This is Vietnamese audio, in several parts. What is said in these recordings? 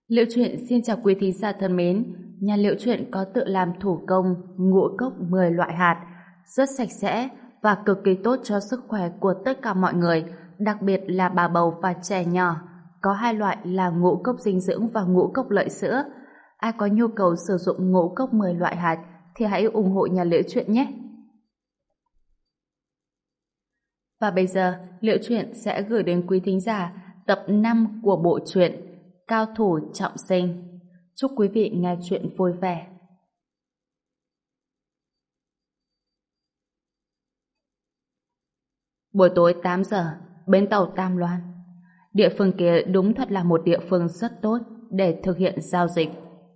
Liệu truyện xin chào quý thính giả thân mến. Nhà Liệu truyện có tự làm thủ công ngũ cốc 10 loại hạt, rất sạch sẽ và cực kỳ tốt cho sức khỏe của tất cả mọi người, đặc biệt là bà bầu và trẻ nhỏ. Có hai loại là ngũ cốc dinh dưỡng và ngũ cốc lợi sữa. Ai có nhu cầu sử dụng ngũ cốc 10 loại hạt thì hãy ủng hộ nhà Liệu truyện nhé. Và bây giờ, Liệu truyện sẽ gửi đến quý thính giả tập 5 của bộ truyện Cao thủ trọng sinh. Chúc quý vị nghe truyện vui vẻ. Buổi tối 8 giờ, bến tàu Tam Loan. Địa phương kia đúng thật là một địa phương rất tốt để thực hiện giao dịch.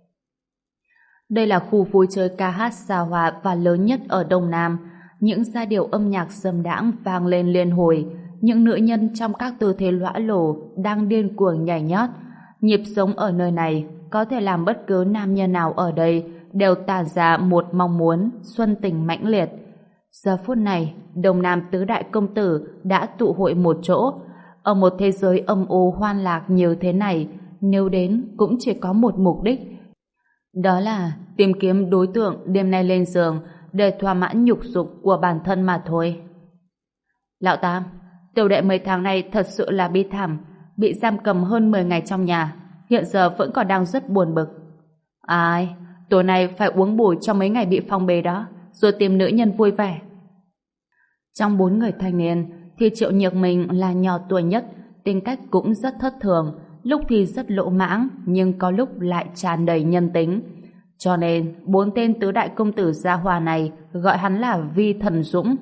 Đây là khu vui chơi ca hát xa hoa và lớn nhất ở Đông Nam. Những giai điệu âm nhạc dâm đãng vang lên liên hồi. Những nữ nhân trong các tư thế lõa lồ đang điên cuồng nhảy nhót. Nhịp sống ở nơi này có thể làm bất cứ nam nhân nào ở đây đều tỏ ra một mong muốn xuân tình mãnh liệt. Giờ phút này, Đông Nam tứ đại công tử đã tụ hội một chỗ. Ở một thế giới âm u hoan lạc như thế này, nếu đến cũng chỉ có một mục đích. Đó là tìm kiếm đối tượng đêm nay lên giường để thỏa mãn nhục dục của bản thân mà thôi. Lão Tam, tiểu đệ mấy tháng nay thật sự là bi thảm, bị giam cầm hơn 10 ngày trong nhà, hiện giờ vẫn còn đang rất buồn bực. Ai, tối nay phải uống bùi trong mấy ngày bị phong bê đó, rồi tìm nữ nhân vui vẻ. Trong 4 người thanh niên thì Triệu Nhược Minh là nhỏ tuổi nhất, tính cách cũng rất thất thường, lúc thì rất lỗ mãng nhưng có lúc lại tràn đầy nhân tính. Cho nên 4 tên tứ đại công tử gia hòa này gọi hắn là Vi Thần Dũng.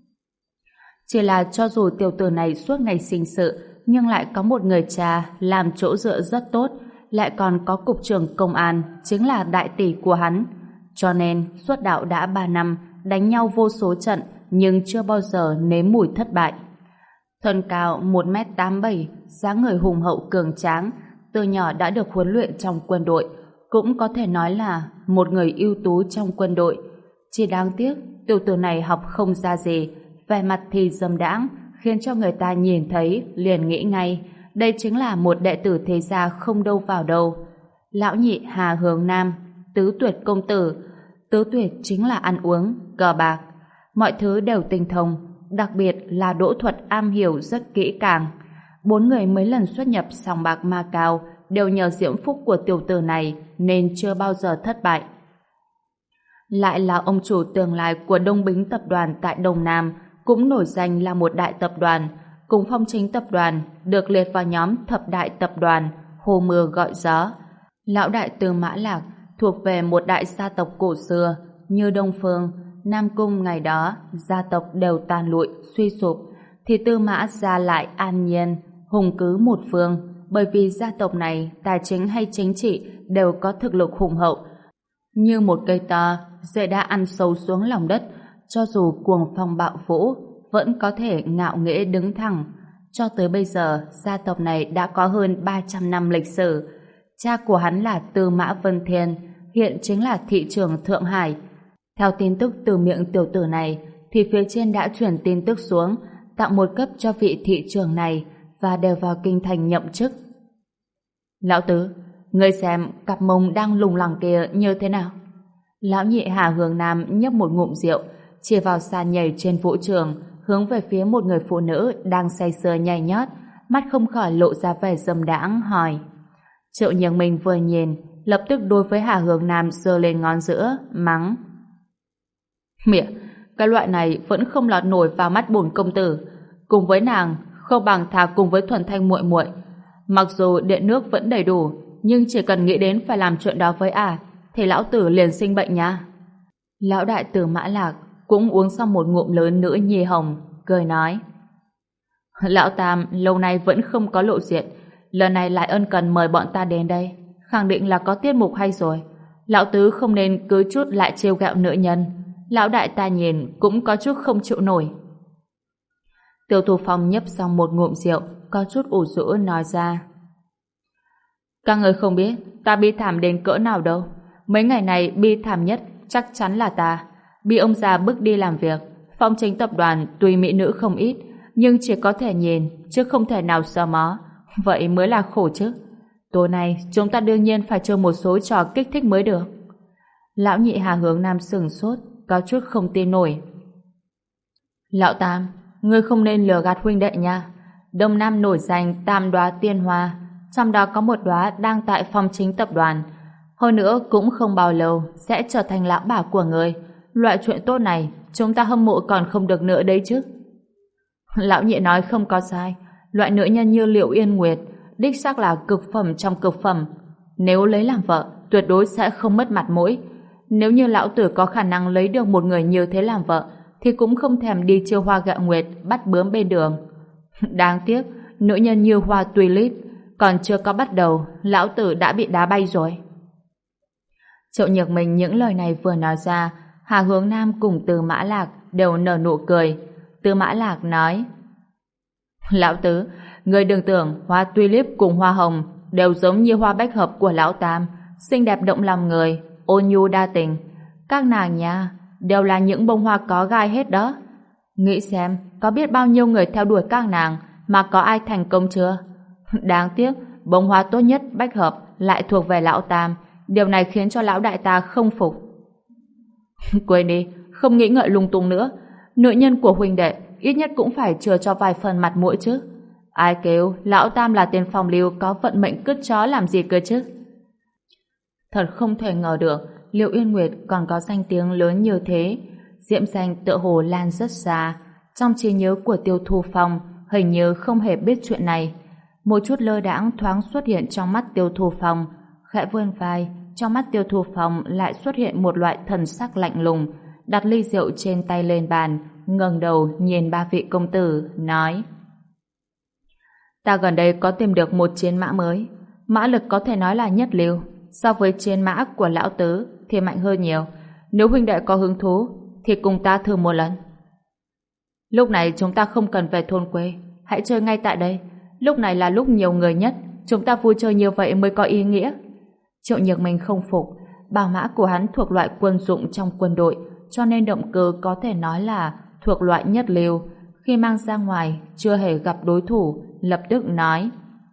Chỉ là cho dù tiểu tử này suốt ngày sinh sự nhưng lại có một người cha làm chỗ dựa rất tốt, lại còn có cục trưởng công an chính là đại tỷ của hắn. Cho nên xuất đạo đã 3 năm, đánh nhau vô số trận nhưng chưa bao giờ nếm mùi thất bại. Thân cao 1m87, dáng người hùng hậu cường tráng, từ nhỏ đã được huấn luyện trong quân đội, cũng có thể nói là một người ưu tú trong quân đội. Chỉ đáng tiếc tiểu tử này học không ra gì, vẻ mặt thì dâm đãng, khiến cho người ta nhìn thấy liền nghĩ ngay đây chính là một đệ tử thế gia không đâu vào đâu. Lão nhị Hà Hướng Nam, tứ tuyệt công tử. Tứ tuyệt chính là ăn uống, cờ bạc, mọi thứ đều tinh thông, đặc biệt là đỗ thuật am hiểu rất kỹ càng. 4 người mấy lần xuất nhập sòng bạc Ma Cao đều nhờ diễm phúc của tiểu tử này nên chưa bao giờ thất bại. Lại là ông chủ tương lai của Đông Bính tập đoàn tại Đông Nam, cũng nổi danh là một đại tập đoàn, cùng Phong Chính tập đoàn được liệt vào nhóm thập đại tập đoàn hô mưa gọi gió. Lão đại Tư Mã Lạc thuộc về một đại gia tộc cổ xưa như Đông Phương, Nam Cung ngày đó gia tộc đều tàn lụi, suy sụp, thì Tư Mã gia lại an nhiên, hùng cứ một phương, bởi vì gia tộc này tài chính hay chính trị đều có thực lực hùng hậu. Như một cây to, rễ đã ăn sâu xuống lòng đất, cho dù cuồng phong bạo vũ, vẫn có thể ngạo nghễ đứng thẳng. Cho tới bây giờ, gia tộc này đã có hơn 300 năm lịch sử. Cha của hắn là Tư Mã Vân Thiên, hiện chính là thị trưởng Thượng Hải. Theo tin tức từ miệng tiểu tử này, thì phía trên đã chuyển tin tức xuống, tặng một cấp cho vị thị trưởng này và đều vào kinh thành nhậm chức. Lão Tứ, ngươi xem cặp mông đang lủng lẳng kia như thế nào? Lão nhị Hà Hướng Nam nhấp một ngụm rượu, chỉ vào sàn nhảy trên vũ trường, hướng về phía một người phụ nữ đang say sưa nhảy nhót, mắt không khỏi lộ ra vẻ dâm đãng, hỏi. Triệu Nhược Minh vừa nhìn, lập tức đối với Hà Hướng Nam giơ lên ngón giữa, mắng. Mẹ, cái loại này vẫn không lọt nổi vào mắt bổn công tử, cùng với nàng không bằng thà cùng với Thuần Thanh muội muội. Mặc dù điện nước vẫn đầy đủ, nhưng chỉ cần nghĩ đến phải làm chuyện đó với thì lão tử liền sinh bệnh nha. Lão đại Tư Mã Lạc cũng uống xong một ngụm lớn nữ nhi hồng, cười nói. Lão Tam lâu nay vẫn không có lộ diện, lần này lại ân cần mời bọn ta đến đây, khẳng định là có tiết mục hay rồi. Lão Tứ không nên cứ chút lại trêu ghẹo nữ nhân. Lão đại ta nhìn cũng có chút không chịu nổi. Tiêu Thu Phong nhấp xong một ngụm rượu, có chút ủ rũ nói ra. Các người không biết ta bi thảm đến cỡ nào đâu. Mấy ngày này bi thảm nhất chắc chắn là ta. Bị ông già bức đi làm việc. Phong Chính tập đoàn tuy mỹ nữ không ít, nhưng chỉ có thể nhìn chứ không thể nào sờ mó. Vậy mới là khổ chứ. Tối nay chúng ta đương nhiên phải chơi một số trò kích thích mới được. Lão nhị Hà Hướng Nam sửng sốt, có chút không tin nổi. Lão Tam, ngươi không nên lừa gạt huynh đệ nha. Đông Nam nổi danh tam đóa tiên hoa, trong đó có một đóa đang tại phòng chính tập đoàn. Hơn nữa cũng không bao lâu sẽ trở thành lão bà của ngươi. Loại chuyện tốt này chúng ta hâm mộ còn không được nữa đấy chứ. Lão nhị nói không có sai. Loại nữ nhân như Liệu Yên Nguyệt đích xác là cực phẩm trong cực phẩm. Nếu lấy làm vợ, tuyệt đối sẽ không mất mặt mũi. Nếu như lão tử có khả năng lấy được một người như thế làm vợ, thì cũng không thèm đi chiêu hoa gạ nguyệt bắt bướm bên đường. Đáng tiếc, nữ nhân như hoa tulip còn chưa có bắt đầu, lão tử đã bị đá bay rồi. Triệu Nhược Minh những lời này vừa nói ra, Hà Hướng Nam cùng Từ Mã Lạc đều nở nụ cười. Từ Mã Lạc nói: Lão Tứ, người đừng tưởng hoa tulip cùng hoa hồng đều giống như hoa bách hợp của lão Tam, xinh đẹp động lòng người, ôn nhu đa tình. Các nàng nha, đều là những bông hoa có gai hết đó. Nghĩ xem, có biết bao nhiêu người theo đuổi các nàng mà có ai thành công chưa? Đáng tiếc, bông hoa tốt nhất bách hợp lại thuộc về lão Tam. Điều này khiến cho lão đại ta không phục. Quên đi, không nghĩ ngợi lung tung nữa. Nữ nhân của huynh đệ ít nhất cũng phải chừa cho vài phần mặt mũi chứ. Ai kêu lão Tam là tên phong lưu có vận mệnh cứt chó làm gì cơ chứ? Thật không thể ngờ được Liệu Yên Nguyệt còn có danh tiếng lớn như thế. Diễm danh tựa hồ lan rất xa. Trong trí nhớ của Tiêu Thu Phong hình như không hề biết chuyện này. Một chút lơ đãng thoáng xuất hiện trong mắt Tiêu Thu Phong. Khẽ vươn vai, trong mắt Tiêu Thu Phong lại xuất hiện một loại thần sắc lạnh lùng, đặt ly rượu trên tay lên bàn, ngẩng đầu nhìn ba vị công tử, nói: Ta gần đây có tìm được một chiến mã mới. Mã lực có thể nói là nhất lưu. So với chiến mã của lão tứ thì mạnh hơn nhiều. Nếu huynh đệ có hứng thú thì cùng ta thử một lần. Lúc này chúng ta không cần về thôn quê, hãy chơi ngay tại đây. Lúc này là lúc nhiều người nhất, chúng ta vui chơi như vậy mới có ý nghĩa. Triệu Nhược Minh không phục. Bảo mã của hắn thuộc loại quân dụng trong quân đội, cho nên động cơ có thể nói là thuộc loại nhất lưu. Khi mang ra ngoài chưa hề gặp đối thủ, lập tức nói: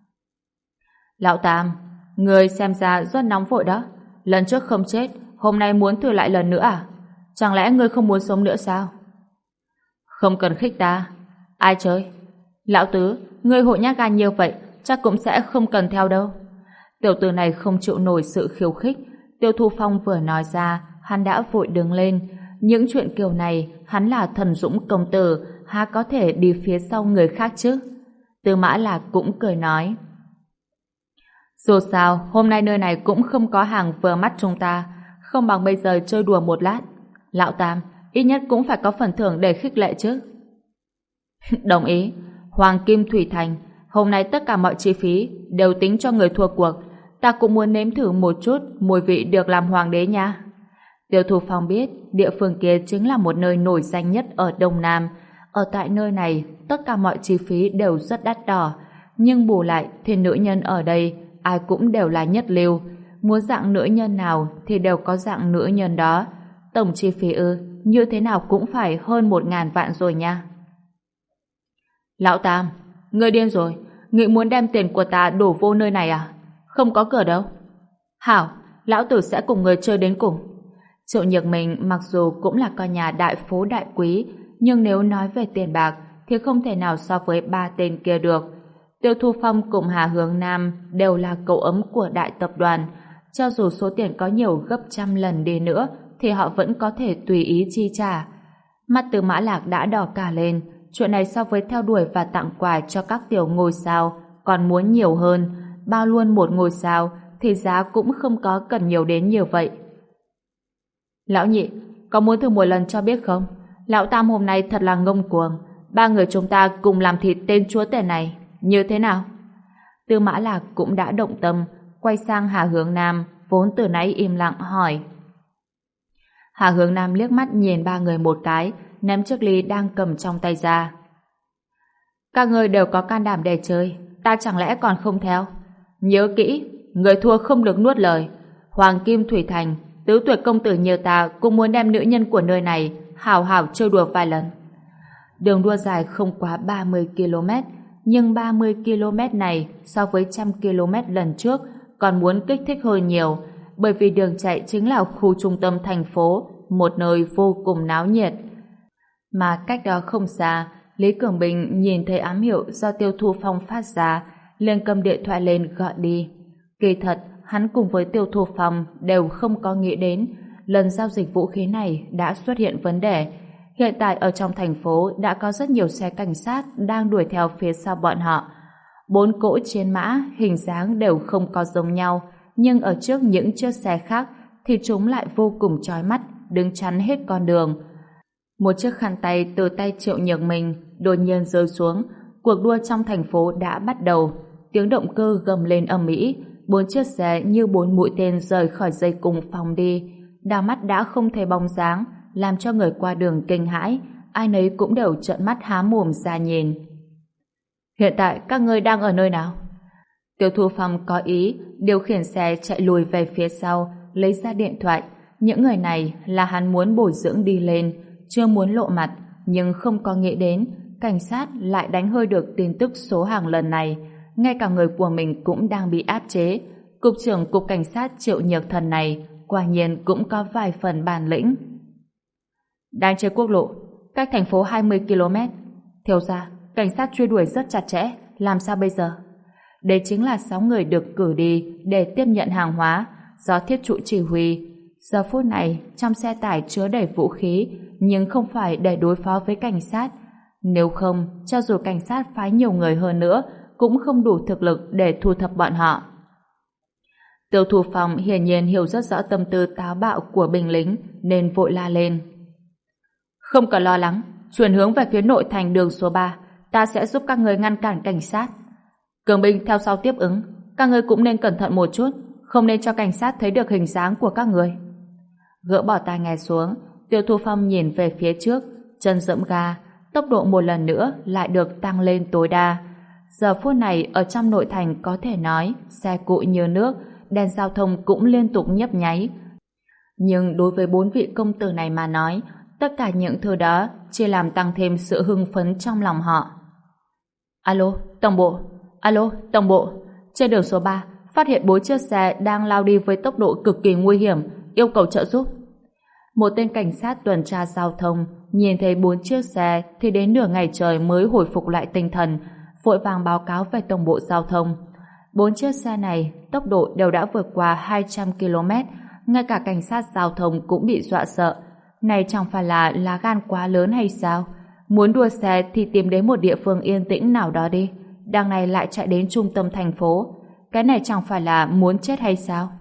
Lão Tam, người xem ra rất nóng vội đó. Lần trước không chết, hôm nay muốn thử lại lần nữa à? Chẳng lẽ ngươi không muốn sống nữa sao? Không cần khích ta. Ai chơi? Lão Tứ, ngươi hội nhát gan như vậy, chắc cũng sẽ không cần theo đâu. Tiểu tử này không chịu nổi sự khiêu khích. Tiêu Thu Phong vừa nói ra, hắn đã vội đứng lên. Những chuyện kiểu này, hắn là thần dũng công tử, há có thể đi phía sau người khác chứ? Tư Mã Lạc cũng cười nói: Dù sao, hôm nay nơi này cũng không có hàng vừa mắt chúng ta, không bằng bây giờ chơi đùa một lát. Lão Tam, ít nhất cũng phải có phần thưởng để khích lệ chứ. Đồng ý. Hoàng Kim Thủy Thành, hôm nay tất cả mọi chi phí đều tính cho người thua cuộc. Ta cũng muốn nếm thử một chút mùi vị được làm hoàng đế nha. Tiêu Thu Phong biết địa phương kia chính là một nơi nổi danh nhất ở Đông Nam. Ở tại nơi này, tất cả mọi chi phí đều rất đắt đỏ, nhưng bù lại thì nữ nhân ở đây ai cũng đều là nhất lưu. Muốn dạng nữ nhân nào thì đều có dạng nữ nhân đó. Tổng chi phí như thế nào cũng phải hơn 1.000 vạn rồi nha. Lão Tam, ngươi điên rồi, nghĩ muốn đem tiền của ta đổ vô nơi này à? Không có cửa đâu. Hảo, lão tử sẽ cùng người chơi đến cùng. Triệu Nhược Minh mặc dù cũng là con nhà đại phú đại quý, nhưng nếu nói về tiền bạc thì không thể nào so với ba tên kia được. Tiêu Thu Phong cùng Hà Hướng Nam đều là cậu ấm của đại tập đoàn. Cho dù số tiền có nhiều gấp trăm lần đi nữa thì họ vẫn có thể tùy ý chi trả. Mắt Tư Mã Lạc đã đỏ cả lên. Chuyện này so với theo đuổi và tặng quà cho các tiểu ngôi sao còn muốn nhiều hơn. Bao luôn một ngôi sao thì giá cũng không có cần nhiều đến nhiều vậy. Lão nhị, có muốn thử một lần cho biết không? Lão Tam hôm nay thật là ngông cuồng. Ba người chúng ta cùng làm thịt tên chúa tể này. Như thế nào? Tư Mã Lạc cũng đã động tâm, quay sang Hà Hướng Nam, vốn từ nãy im lặng hỏi. Hà Hướng Nam liếc mắt nhìn ba người một cái, ném chiếc ly đang cầm trong tay ra. Các người đều có can đảm để chơi, ta chẳng lẽ còn không theo? Nhớ kỹ, người thua không được nuốt lời. Hoàng Kim Thủy Thành, tứ tuyệt công tử như ta cũng muốn đem nữ nhân của nơi này hào hào chơi đùa vài lần. Đường đua dài không quá 30 km, nhưng 30 km này so với 100 km lần trước còn muốn kích thích hơn nhiều, bởi vì đường chạy chính là khu trung tâm thành phố, một nơi vô cùng náo nhiệt. Mà cách đó không xa, Lý Cường Bình nhìn thấy ám hiệu do Tiêu Thu Phong phát ra, liền cầm điện thoại lên gọi đi. Kỳ thật, hắn cùng với Tiêu Thu Phong đều không có nghĩ đến lần giao dịch vũ khí này đã xuất hiện vấn đề. Hiện tại ở trong thành phố đã có rất nhiều xe cảnh sát đang đuổi theo phía sau bọn họ. 4 cỗ chiến mã hình dáng đều không có giống nhau, nhưng ở trước những chiếc xe khác thì chúng lại vô cùng chói mắt, đứng chắn hết con đường. Một chiếc khăn tay từ tay Triệu Nhược Minh đột nhiên rơi xuống. Cuộc đua trong thành phố đã bắt đầu. Tiếng động cơ gầm lên ầm ĩ, 4 chiếc xe như 4 mũi tên rời khỏi dây cùng phóng đi. Đảo mắt đã không thấy bóng dáng, làm cho người qua đường kinh hãi, ai nấy cũng đều trợn mắt há mồm ra nhìn. Hiện tại các ngươi đang ở nơi nào? Tiêu Thu Phong có ý điều khiển xe chạy lùi về phía sau, lấy ra điện thoại. Những người này là hắn muốn bồi dưỡng đi lên, chưa muốn lộ mặt, nhưng không có nghĩ đến cảnh sát lại đánh hơi được tin tức số hàng lần này. Ngay cả người của mình cũng đang bị áp chế. Cục trưởng Cục Cảnh sát Triệu Nhược Thần này quả nhiên cũng có vài phần bản lĩnh. Đang trên quốc lộ, cách thành phố 20 km. Thiếu gia, cảnh sát truy đuổi rất chặt chẽ, làm sao bây giờ? Đây chính là 6 người được cử đi để tiếp nhận hàng hóa do Thiết Trụ chỉ huy. Giờ phút này, trong xe tải chứa đầy vũ khí, nhưng không phải để đối phó với cảnh sát. Nếu không, cho dù cảnh sát phái nhiều người hơn nữa, cũng không đủ thực lực để thu thập bọn họ. Tiêu Thu Phong hiển nhiên hiểu rất rõ tâm tư táo bạo của binh lính, nên vội la lên. Không cần lo lắng, chuyển hướng về phía nội thành đường số 3, ta sẽ giúp các người ngăn cản cảnh sát. Cường binh theo sau tiếp ứng, các người cũng nên cẩn thận một chút, không nên cho cảnh sát thấy được hình dáng của các người. Gỡ bỏ tai nghe xuống, Tiêu Thu Phong nhìn về phía trước, chân giẫm ga, tốc độ một lần nữa lại được tăng lên tối đa. Giờ phút này ở trong nội thành có thể nói xe cộ như nước, đèn giao thông cũng liên tục nhấp nháy. Nhưng đối với 4 vị công tử này mà nói, tất cả những thứ đó chỉ làm tăng thêm sự hưng phấn trong lòng họ. Alo, tổng bộ. Alo, tổng bộ. Trên đường số 3, phát hiện 4 chiếc xe đang lao đi với tốc độ cực kỳ nguy hiểm, yêu cầu trợ giúp. Một tên cảnh sát tuần tra giao thông nhìn thấy 4 chiếc xe thì đến nửa ngày trời mới hồi phục lại tinh thần, vội vàng báo cáo về tổng bộ giao thông. 4 chiếc xe này tốc độ đều đã vượt qua 200 km, ngay cả cảnh sát giao thông cũng bị dọa sợ. Này chẳng phải là lá gan quá lớn hay sao? Muốn đua xe thì tìm đến một địa phương yên tĩnh nào đó đi. Đằng này lại chạy đến trung tâm thành phố. Cái này chẳng phải là muốn chết hay sao?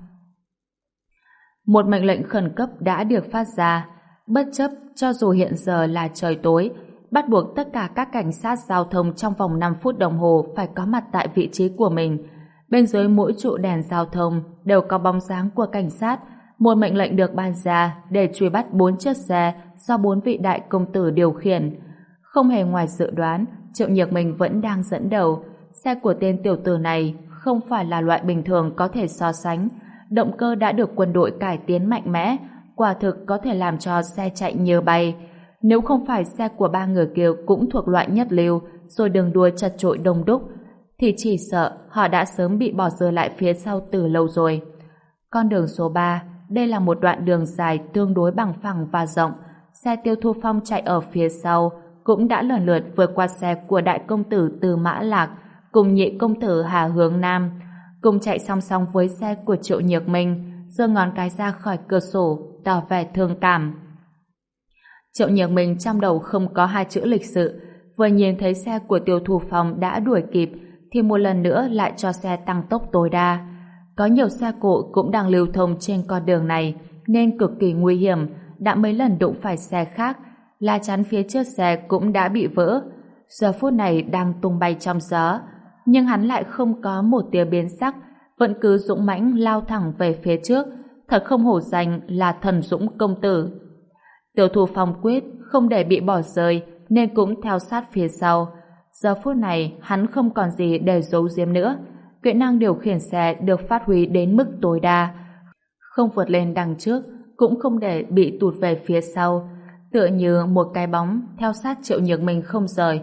Một mệnh lệnh khẩn cấp đã được phát ra. Bất chấp cho dù hiện giờ là trời tối, bắt buộc tất cả các cảnh sát giao thông trong vòng 5 phút đồng hồ phải có mặt tại vị trí của mình. Bên dưới mỗi trụ đèn giao thông đều có bóng dáng của cảnh sát. Một mệnh lệnh được ban ra để truy bắt 4 chiếc xe do 4 vị đại công tử điều khiển. Không hề ngoài dự đoán, Triệu Nhược Minh vẫn đang dẫn đầu. Xe của tên tiểu tử này không phải là loại bình thường có thể so sánh. Động cơ đã được quân đội cải tiến mạnh mẽ, quả thực có thể làm cho xe chạy như bay. Nếu không phải xe của 3 người kia cũng thuộc loại nhất lưu, rồi đường đua chật chội đông đúc, thì chỉ sợ họ đã sớm bị bỏ rơi lại phía sau từ lâu rồi. Con đường số 3, đây là một đoạn đường dài tương đối bằng phẳng và rộng. Xe Tiêu Thu Phong chạy ở phía sau cũng đã lần lượt vượt qua xe của đại công tử Từ Mã Lạc cùng nhị công tử Hà Hướng Nam, cùng chạy song song với xe của Triệu Nhược Minh, giơ ngón cái ra khỏi cửa sổ tỏ vẻ thương cảm. Triệu Nhược Minh trong đầu không có 2 chữ lịch sự, vừa nhìn thấy xe của Tiêu Thu Phong đã đuổi kịp thì một lần nữa lại cho xe tăng tốc tối đa. Có nhiều xe cộ cũng đang lưu thông trên con đường này nên cực kỳ nguy hiểm, đã mấy lần đụng phải xe khác, lá chắn phía trước xe cũng đã bị vỡ. Giờ phút này đang tung bay trong gió, nhưng hắn lại không có một tia biến sắc, vẫn cứ dũng mãnh lao thẳng về phía trước, thật không hổ danh là thần dũng công tử. Tiêu Thu Phong quyết không để bị bỏ rơi nên cũng theo sát phía sau. Giờ phút này hắn không còn gì để giấu giếm nữa, kỹ năng điều khiển xe được phát huy đến mức tối đa, không vượt lên đằng trước, cũng không để bị tụt về phía sau, tựa như một cái bóng theo sát Triệu Nhược Minh không rời.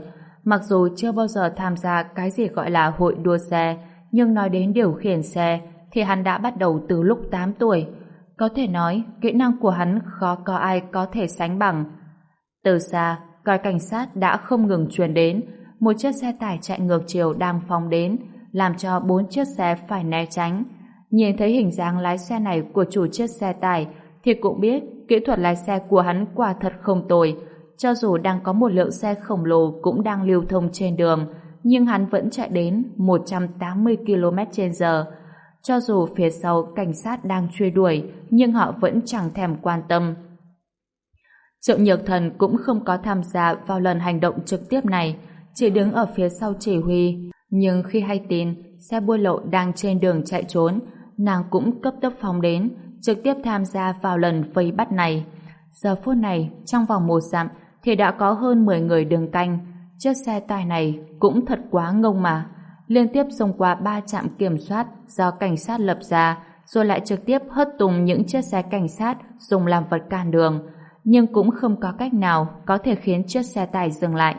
mặc dù chưa bao giờ tham gia cái gì gọi là hội đua xe, nhưng nói đến điều khiển xe thì hắn đã bắt đầu từ lúc 8 tuổi. Có thể nói, kỹ năng của hắn khó có ai có thể sánh bằng. Từ xa, còi cảnh sát đã không ngừng truyền đến, một chiếc xe tải chạy ngược chiều đang phóng đến, làm cho 4 chiếc xe phải né tránh. Nhìn thấy hình dáng lái xe này của chủ chiếc xe tải thì cũng biết kỹ thuật lái xe của hắn quả thật không tồi. Cho dù đang có một lượng xe khổng lồ cũng đang lưu thông trên đường, nhưng hắn vẫn chạy đến 180 km/h. Cho dù phía sau cảnh sát đang truy đuổi, nhưng họ vẫn chẳng thèm quan tâm. Triệu Nhược Thần cũng không có tham gia vào lần hành động trực tiếp này, chỉ đứng ở phía sau chỉ huy. Nhưng khi hay tin xe buôn lậu đang trên đường chạy trốn, nàng cũng cấp tốc phóng đến, trực tiếp tham gia vào lần vây bắt này. Giờ phút này, trong vòng 1 dặm thì đã có hơn 10 người đứng canh. Chiếc xe tải này cũng thật quá ngông mà. Liên tiếp xông qua 3 trạm kiểm soát do cảnh sát lập ra, rồi lại trực tiếp hất tung những chiếc xe cảnh sát dùng làm vật cản đường, nhưng cũng không có cách nào có thể khiến chiếc xe tải dừng lại.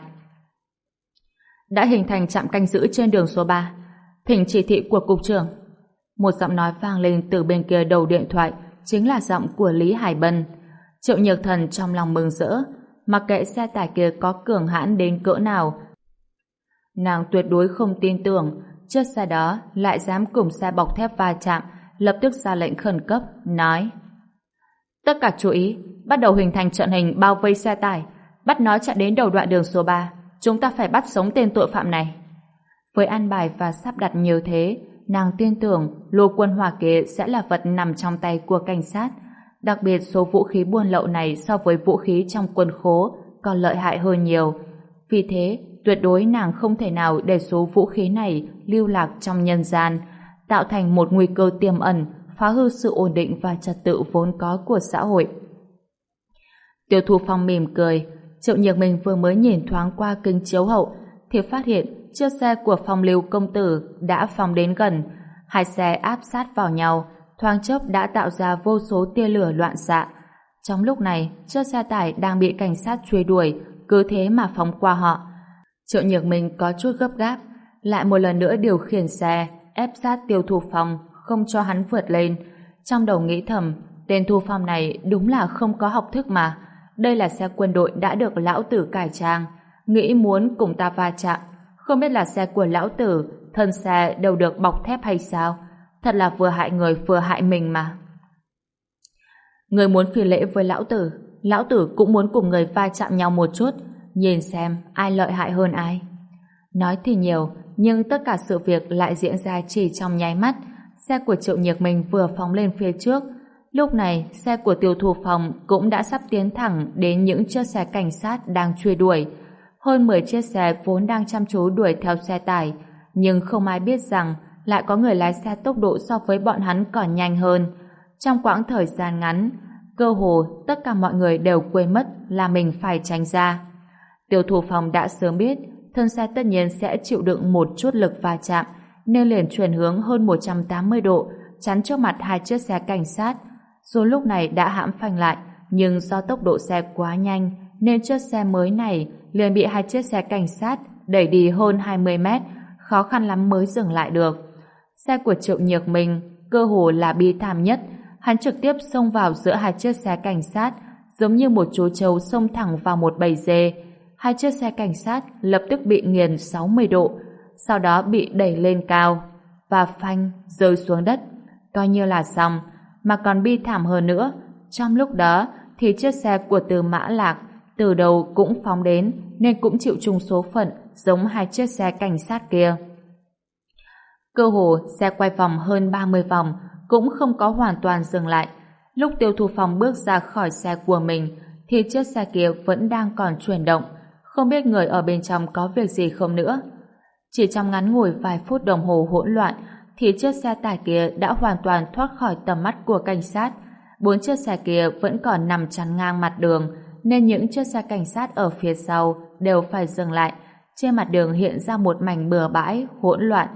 Đã hình thành trạm canh giữ trên đường số 3. Thỉnh chỉ thị của cục trưởng. Một giọng nói vang lên từ bên kia đầu điện thoại, chính là giọng của Lý Hải Bân. Triệu Nhược Thần trong lòng mừng rỡ, mặc kệ xe tải kia có cường hãn đến cỡ nào, nàng tuyệt đối không tin tưởng chiếc xe đó lại dám cùng xe bọc thép va chạm, lập tức ra lệnh khẩn cấp, nói: tất cả chú ý, bắt đầu hình thành trận hình bao vây xe tải, bắt nó chạy đến đầu đoạn đường số 3. Chúng ta phải bắt sống tên tội phạm này. Với an bài và sắp đặt như thế, nàng tin tưởng lô quân hỏa kế sẽ là vật nằm trong tay của cảnh sát. Đặc biệt số vũ khí buôn lậu này so với vũ khí trong quân khố còn lợi hại hơn nhiều. Vì thế, tuyệt đối nàng không thể nào để số vũ khí này lưu lạc trong nhân gian, tạo thành một nguy cơ tiềm ẩn, phá hư sự ổn định và trật tự vốn có của xã hội. Tiêu Thu Phong mỉm cười. Triệu Nhược Minh vừa mới nhìn thoáng qua kính chiếu hậu thì phát hiện chiếc xe của Phong Lưu công tử đã phóng đến gần. Hai xe áp sát vào nhau, thoáng chốc đã tạo ra vô số tia lửa loạn xạ. Trong lúc này, chiếc xe tải đang bị cảnh sát truy đuổi, cứ thế mà phóng qua họ. Triệu Nhược Minh có chút gấp gáp, lại một lần nữa điều khiển xe ép sát Tiêu Thu Phong, không cho hắn vượt lên. Trong đầu nghĩ thầm, tên Thu Phong này đúng là không có học thức mà. Đây là xe quân đội đã được lão tử cải trang, nghĩ muốn cùng ta va chạm. Không biết là xe của lão tử, thân xe đều được bọc thép hay sao? Thật là vừa hại người vừa hại mình mà. Người muốn phi lễ với lão tử cũng muốn cùng người va chạm nhau một chút, nhìn xem ai lợi hại hơn ai. Nói thì nhiều, nhưng tất cả sự việc lại diễn ra chỉ trong nháy mắt. Xe của Triệu Nhược Minh vừa phóng lên phía trước. Lúc này, xe của Tiêu Thu Phong cũng đã sắp tiến thẳng đến những chiếc xe cảnh sát đang truy đuổi. Hơn 10 chiếc xe vốn đang chăm chú đuổi theo xe tải, nhưng không ai biết rằng lại có người lái xe tốc độ so với bọn hắn còn nhanh hơn. Trong quãng thời gian ngắn, cơ hồ tất cả mọi người đều quên mất là mình phải tránh ra. Tiêu Thu Phong đã sớm biết thân xe tất nhiên sẽ chịu đựng một chút lực va chạm, nên liền chuyển hướng hơn 180 độ, chắn trước mặt hai chiếc xe cảnh sát. Dù lúc này đã hãm phanh lại, nhưng do tốc độ xe quá nhanh, nên chiếc xe mới này liền bị hai chiếc xe cảnh sát đẩy đi hơn 20 mét, khó khăn lắm mới dừng lại được. Xe của Triệu Nhược Minh cơ hồ là bi thảm nhất, hắn trực tiếp xông vào giữa hai chiếc xe cảnh sát, giống như một chú trâu xông thẳng vào một bầy dê. Hai chiếc xe cảnh sát lập tức bị nghiền 60 độ, sau đó bị đẩy lên cao và phanh rơi xuống đất, coi như là xong. Mà còn bi thảm hơn nữa, trong lúc đó thì chiếc xe của Từ Mã Lạc từ đầu cũng phóng đến, nên cũng chịu chung số phận giống hai chiếc xe cảnh sát kia. Cơ hồ xe quay vòng hơn 30 vòng cũng không có hoàn toàn dừng lại. Lúc Tiêu Thu Phong bước ra khỏi xe của mình thì chiếc xe kia vẫn đang còn chuyển động, không biết người ở bên trong có việc gì không nữa. Chỉ trong ngắn ngủi vài phút đồng hồ hỗn loạn thì chiếc xe tải kia đã hoàn toàn thoát khỏi tầm mắt của cảnh sát. 4 chiếc xe kia vẫn còn nằm chắn ngang mặt đường, nên những chiếc xe cảnh sát ở phía sau đều phải dừng lại. Trên mặt đường hiện ra một mảnh bừa bãi hỗn loạn.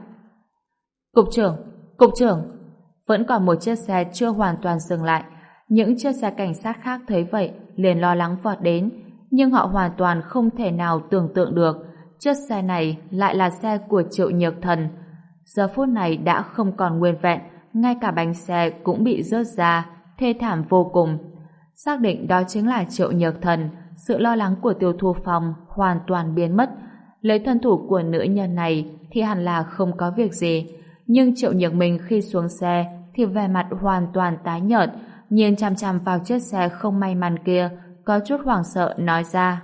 Cục trưởng! Vẫn còn một chiếc xe chưa hoàn toàn dừng lại. Những chiếc xe cảnh sát khác thấy vậy liền lo lắng vọt đến, nhưng họ hoàn toàn không thể nào tưởng tượng được chiếc xe này lại là xe của Triệu Nhược Thần. Giờ phút này đã không còn nguyên vẹn, ngay cả bánh xe cũng bị rớt ra, thê thảm vô cùng. Xác định đó chính là Triệu Nhược Thần, sự lo lắng của Tiêu Thu Phong hoàn toàn biến mất. Lấy thân thủ của nữ nhân này thì hẳn là không có việc gì, nhưng Triệu Nhược Minh khi xuống xe thì vẻ mặt hoàn toàn tái nhợt, nhìn chằm chằm vào chiếc xe không may mắn kia, có chút hoảng sợ nói ra: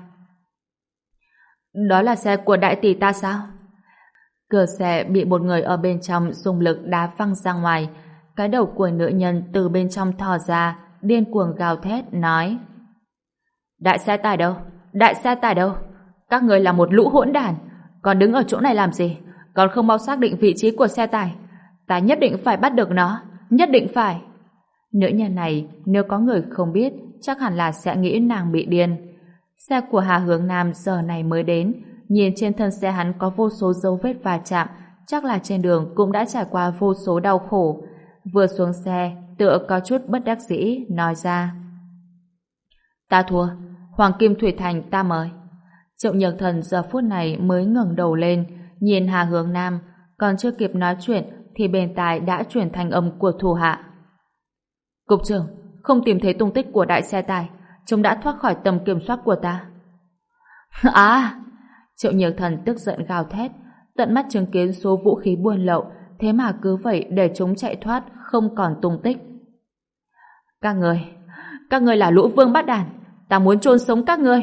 đó là xe của đại tỷ ta sao? Cửa xe bị một người ở bên trong dùng lực đá văng ra ngoài. Cái đầu của nữ nhân từ bên trong thò ra, điên cuồng gào thét nói: đại xe tải đâu? Đại xe tải đâu? Các người là một lũ hỗn đản, còn đứng ở chỗ này làm gì? Còn không mau xác định vị trí của xe tải. Ta nhất định phải bắt được nó, nhất định phải. Nữ nhân này nếu có người không biết chắc hẳn là sẽ nghĩ nàng bị điên. Xe của Hà Hướng Nam giờ này mới đến, nhìn trên thân xe hắn có vô số dấu vết va chạm, chắc là trên đường cũng đã trải qua vô số đau khổ. Vừa xuống xe, tựa có chút bất đắc dĩ nói ra: ta thua, Hoàng Kim Thủy Thành ta mời. Triệu Nhược Thần giờ phút này mới ngẩng đầu lên, nhìn Hà Hướng Nam, còn chưa kịp nói chuyện thì bên tai đã chuyển thành âm của thủ hạ: cục trưởng, không tìm thấy tung tích của đại xe tải, chúng đã thoát khỏi tầm kiểm soát của ta. À! Triệu Nhược Thần tức giận gào thét, tận mắt chứng kiến số vũ khí buôn lậu, thế mà cứ vậy để chúng chạy thoát, không còn tung tích. Các người là lũ vương bắt đản, ta muốn chôn sống các ngươi.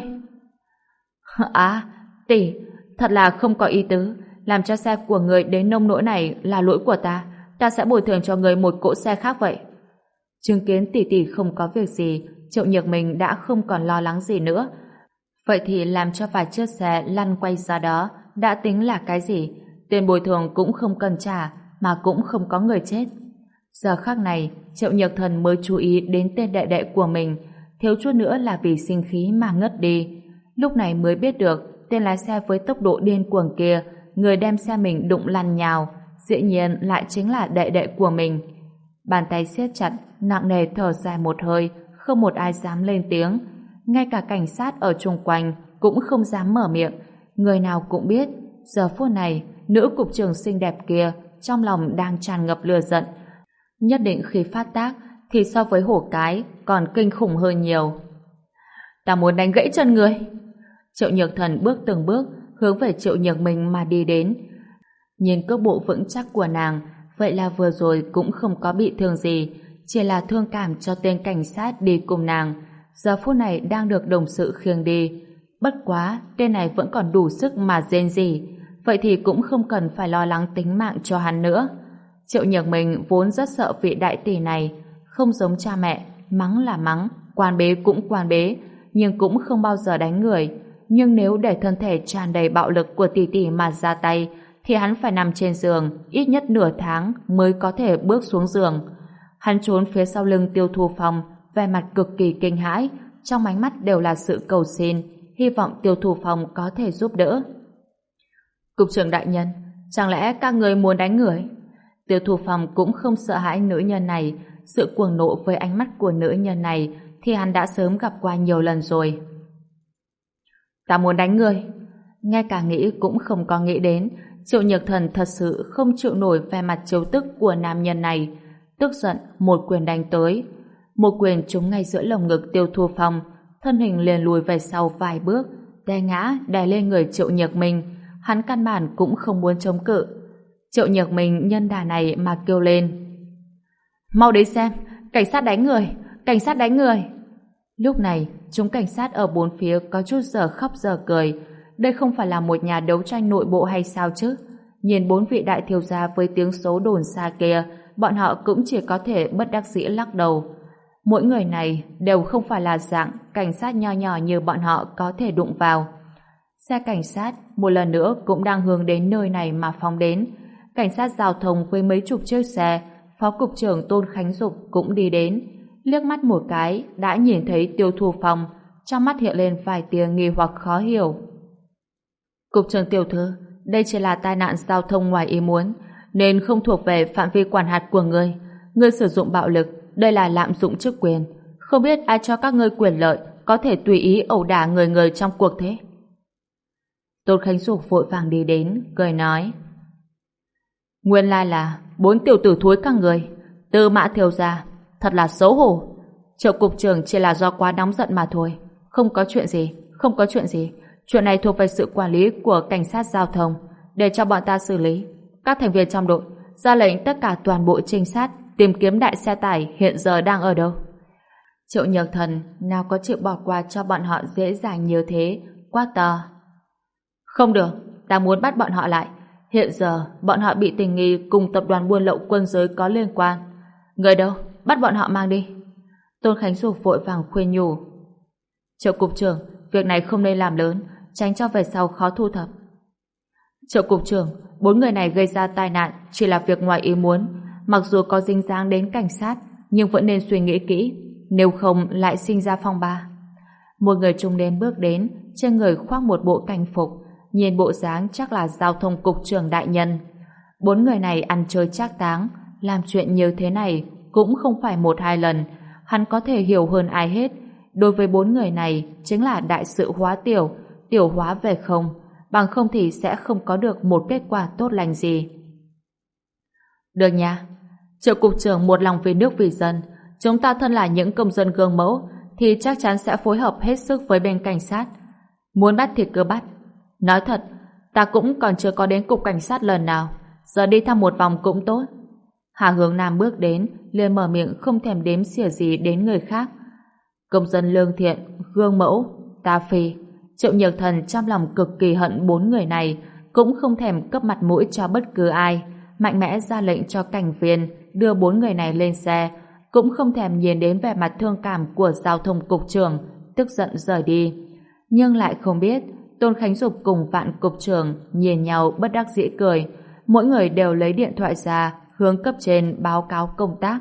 À, tỷ, thật là không có ý tứ, làm cho xe của người đến nông nỗi này là lỗi của ta sẽ bồi thường cho người một cỗ xe khác vậy. Chứng kiến tỷ tỷ không có việc gì, Triệu Nhược Minh đã không còn lo lắng gì nữa. Vậy thì làm cho vài chiếc xe lăn quay ra đó đã tính là cái gì? Tiền bồi thường cũng không cần trả, mà cũng không có người chết. Giờ khắc này, Triệu Nhược Thần mới chú ý đến tên đệ đệ của mình, thiếu chút nữa là vì sinh khí mà ngất đi. Lúc này mới biết được tên lái xe với tốc độ điên cuồng kia, người đem xe mình đụng lăn nhào, dĩ nhiên lại chính là đệ đệ của mình. Bàn tay siết chặt, nặng nề thở dài một hơi, không một ai dám lên tiếng. Ngay cả cảnh sát ở chung quanh cũng không dám mở miệng. Người nào cũng biết, giờ phút này, nữ cục trưởng xinh đẹp kia trong lòng đang tràn ngập lửa giận. Nhất định khi phát tác thì so với hổ cái còn kinh khủng hơn nhiều. Ta muốn đánh gãy chân người. Triệu Nhược Thần bước từng bước hướng về Triệu Nhược Minh mà đi đến. Nhìn cước bộ vững chắc của nàng, vậy là vừa rồi cũng không có bị thương gì, chỉ là thương cảm cho tên cảnh sát đi cùng nàng, giờ phút này đang được đồng sự khiêng đi. Bất quá, tên này vẫn còn đủ sức mà rên rỉ, vậy thì cũng không cần phải lo lắng tính mạng cho hắn nữa. Triệu Nhược Minh vốn rất sợ vị đại tỷ này, không giống cha mẹ, mắng là mắng, quan bế cũng quan bế, nhưng cũng không bao giờ đánh người. Nhưng nếu để thân thể tràn đầy bạo lực của tỷ tỷ mà ra tay, thì hắn phải nằm trên giường ít nhất nửa tháng mới có thể bước xuống giường. Hắn trốn phía sau lưng Tiêu Thu Phong, vẻ mặt cực kỳ kinh hãi, trong ánh mắt đều là sự cầu xin, hy vọng Tiêu Thu Phong có thể giúp đỡ. Cục trưởng đại nhân, chẳng lẽ các người muốn đánh người? Tiêu Thu Phong cũng không sợ hãi nữ nhân này, sự cuồng nộ với ánh mắt của nữ nhân này thì hắn đã sớm gặp qua nhiều lần rồi. Ta muốn đánh người. Ngay cả nghĩ cũng không có nghĩ đến, Triệu Nhược Thần thật sự không chịu nổi vẻ mặt trêu tức của nam nhân này. Tức giận, một quyền đánh tới. Một quyền trúng ngay giữa lồng ngực Tiêu Thu Phong, thân hình liền lùi về sau vài bước, đè ngã, đè lên người Triệu Nhược Minh. Hắn căn bản cũng không muốn chống cự. Triệu Nhược Minh nhân đà này mà kêu lên: mau đến xem, cảnh sát đánh người, cảnh sát đánh người. Lúc này, chúng cảnh sát ở bốn phía có chút giờ khóc giờ cười. Đây không phải là một nhà đấu tranh nội bộ hay sao chứ? Nhìn bốn vị đại thiếu gia với tiếng xấu đồn xa kia, bọn họ cũng chỉ có thể bất đắc dĩ lắc đầu. Mỗi người này đều không phải là dạng cảnh sát nho nhỏ như bọn họ có thể đụng vào. Xe cảnh sát một lần nữa cũng đang hướng đến nơi này mà phóng đến. Cảnh sát giao thông với mấy chục chiếc xe, Phó Cục trưởng Tôn Khánh Dục cũng đi đến. Liếc mắt một cái đã nhìn thấy Tiêu Thu Phong, trong mắt hiện lên vài tia nghi hoặc khó hiểu. Cục trưởng tiểu thư, đây chỉ là tai nạn giao thông ngoài ý muốn, nên không thuộc về phạm vi quản hạt của ngươi. Ngươi sử dụng bạo lực, đây là lạm dụng chức quyền. Không biết ai cho các ngươi quyền lợi có thể tùy ý ẩu đả người người trong cuộc thế? Tôn Khánh Dục vội vàng đi đến, cười nói: Nguyên lai là 4 tiểu tử thúi các người, Tư Mã thiếu gia, thật là xấu hổ. Triệu cục trưởng chỉ là do quá nóng giận mà thôi, không có chuyện gì, không có chuyện gì. Chuyện này thuộc về sự quản lý của cảnh sát giao thông, để cho bọn ta xử lý. Các thành viên trong đội ra lệnh tất cả toàn bộ trinh sát tìm kiếm đại xe tải hiện giờ đang ở đâu. Triệu Nhược Thần nào có chịu bỏ qua cho bọn họ dễ dàng như thế, quát to: Không được, ta muốn bắt bọn họ lại. Hiện giờ bọn họ bị tình nghi cùng tập đoàn buôn lậu quân giới có liên quan. Người đâu, bắt bọn họ mang đi. Tôn Khánh Dục vội vàng khuyên nhủ: Triệu cục trưởng, việc này không nên làm lớn, tránh cho về sau khó thu thập. Triệu cục trưởng, 4 người này gây ra tai nạn chỉ là việc ngoài ý muốn, mặc dù có dính dáng đến cảnh sát, nhưng vẫn nên suy nghĩ kỹ, nếu không lại sinh ra phong ba. Một người trung niên bước đến, trên người khoác một bộ cảnh phục, nhìn bộ dáng chắc là giao thông cục trưởng đại nhân. 4 người này ăn chơi trác táng, làm chuyện như thế này cũng không phải 1-2 lần, hắn có thể hiểu hơn ai hết. Đối với 4 người này chính là đại sự hóa tiểu, tiểu hóa về không, bằng không thì sẽ không có được một kết quả tốt lành gì. Được nha, Triệu cục trưởng một lòng vì nước vì dân, chúng ta thân là những công dân gương mẫu thì chắc chắn sẽ phối hợp hết sức với bên cảnh sát. Muốn bắt thì cứ bắt. Nói thật, ta cũng còn chưa có đến cục cảnh sát lần nào, giờ đi thăm một vòng cũng tốt. Hà Hướng Nam bước đến, liền mở miệng không thèm đếm xỉa gì đến người khác. Công dân lương thiện, gương mẫu, ta phi. Triệu Nhược Thần trong lòng cực kỳ hận 4 người này, cũng không thèm cấp mặt mũi cho bất cứ ai, mạnh mẽ ra lệnh cho cảnh viên đưa 4 người này lên xe, cũng không thèm nhìn đến vẻ mặt thương cảm của giao thông cục trưởng, tức giận rời đi. Nhưng lại không biết, Tôn Khánh Dục cùng Vạn cục trưởng nhìn nhau bất đắc dĩ cười, mỗi người đều lấy điện thoại ra, hướng cấp trên báo cáo công tác.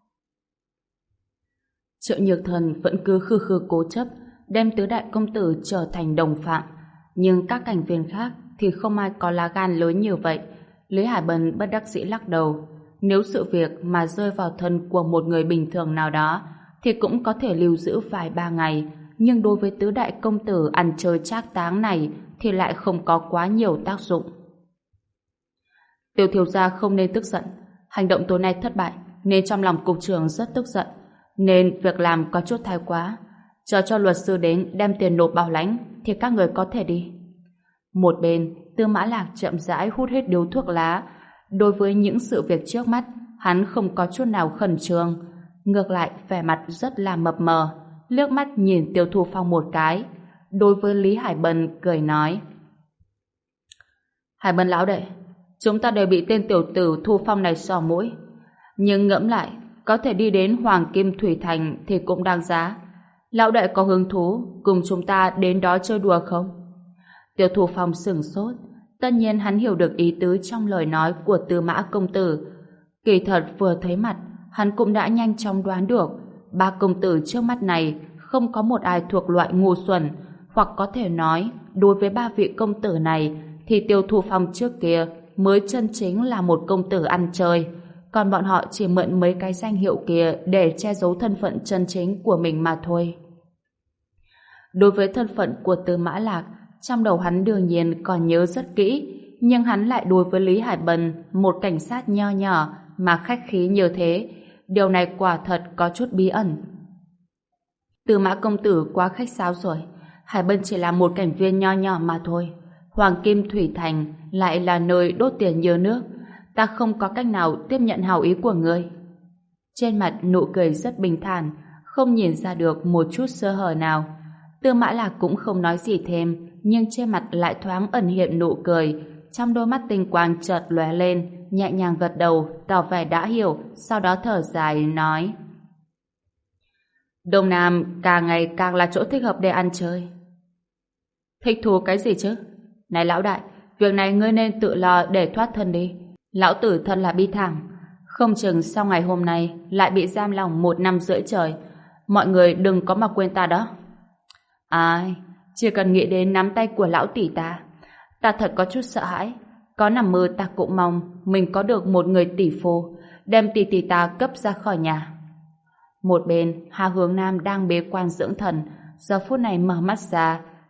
Triệu Nhược Thần vẫn cứ khư khư cố chấp, đem tứ đại công tử trở thành đồng phạm, nhưng các cảnh viên khác thì không ai có lá gan lớn như vậy. Lý Hải Bân bất đắc dĩ lắc đầu. Nếu sự việc mà rơi vào thân của một người bình thường nào đó thì cũng có thể lưu giữ vài 3 ngày, nhưng đối với tứ đại công tử ăn chơi trác táng này thì lại không có quá nhiều tác dụng. Tiêu thiếu gia không nên tức giận, hành động tối nay thất bại nên trong lòng cục trưởng rất tức giận, nên việc làm có chút thái quá. Chờ cho luật sư đến đem tiền nộp bảo lãnh thì các người có thể đi. Một bên, Tư Mã Lạc chậm rãi hút hết điếu thuốc lá. Đối với những sự việc trước mắt, hắn không có chút nào khẩn trương, ngược lại vẻ mặt rất là mập mờ, liếc mắt nhìn Tiêu Thu Phong một cái. Đối với Lý Hải Bân cười nói: Hải Bân lão đệ, chúng ta đều bị tên tiểu tử Thu Phong này xỏ mũi, nhưng ngẫm lại, có thể đi đến Hoàng Kim Thủy Thành thì cũng đáng giá. Lão đệ có hứng thú cùng chúng ta đến đó chơi đùa không? Tiêu Thu Phong sửng sốt. Tất nhiên hắn hiểu được ý tứ trong lời nói của Tư Mã công tử. Kỳ thật vừa thấy mặt, hắn cũng đã nhanh chóng đoán được 3 công tử trước mắt này không có một ai thuộc loại ngu xuẩn, hoặc có thể nói đối với 3 vị công tử này thì Tiêu Thu Phong trước kia mới chân chính là một công tử ăn chơi, còn bọn họ chỉ mượn mấy cái danh hiệu kia để che giấu thân phận chân chính của mình mà thôi. Đối với thân phận của Tư Mã Lạc, trong đầu hắn đương nhiên còn nhớ rất kỹ, nhưng hắn lại đối với Lý Hải Bân, một cảnh sát nho nhỏ mà khách khí như thế, điều này quả thật có chút bí ẩn. Tư Mã công tử quá khách sáo rồi, Hải Bân chỉ là một cảnh viên nho nhỏ mà thôi. Hoàng Kim Thủy Thành lại là nơi đốt tiền như nước, ta không có cách nào tiếp nhận hảo ý của ngươi. Trên mặt nụ cười rất bình thản, không nhìn ra được một chút sơ hở nào. Tư Mã Lạc cũng không nói gì thêm, nhưng trên mặt lại thoáng ẩn hiện nụ cười, trong đôi mắt tinh quang chợt lóe lên, nhẹ nhàng gật đầu, tỏ vẻ đã hiểu, sau đó thở dài nói: Đông Nam càng ngày càng là chỗ thích hợp để ăn chơi. Thích thú cái gì chứ? Này lão đại, việc này ngươi nên tự lo để thoát thân đi. Lão tử thật là bi thảm, không chừng sau ngày hôm nay lại bị giam lòng 1 năm rưỡi trời. Mọi người đừng có mà quên ta đó. Ai, chỉ cần nghĩ đến nắm tay của lão tỷ ta thật có chút sợ hãi. Có nằm mơ ta cũng mong mình có được một người tỷ phu, đem tỷ tỷ ta cấp ra khỏi nhà. Một bên, Hà Hướng Nam đang bế quan dưỡng thần, giờ phút này mở mắt ra,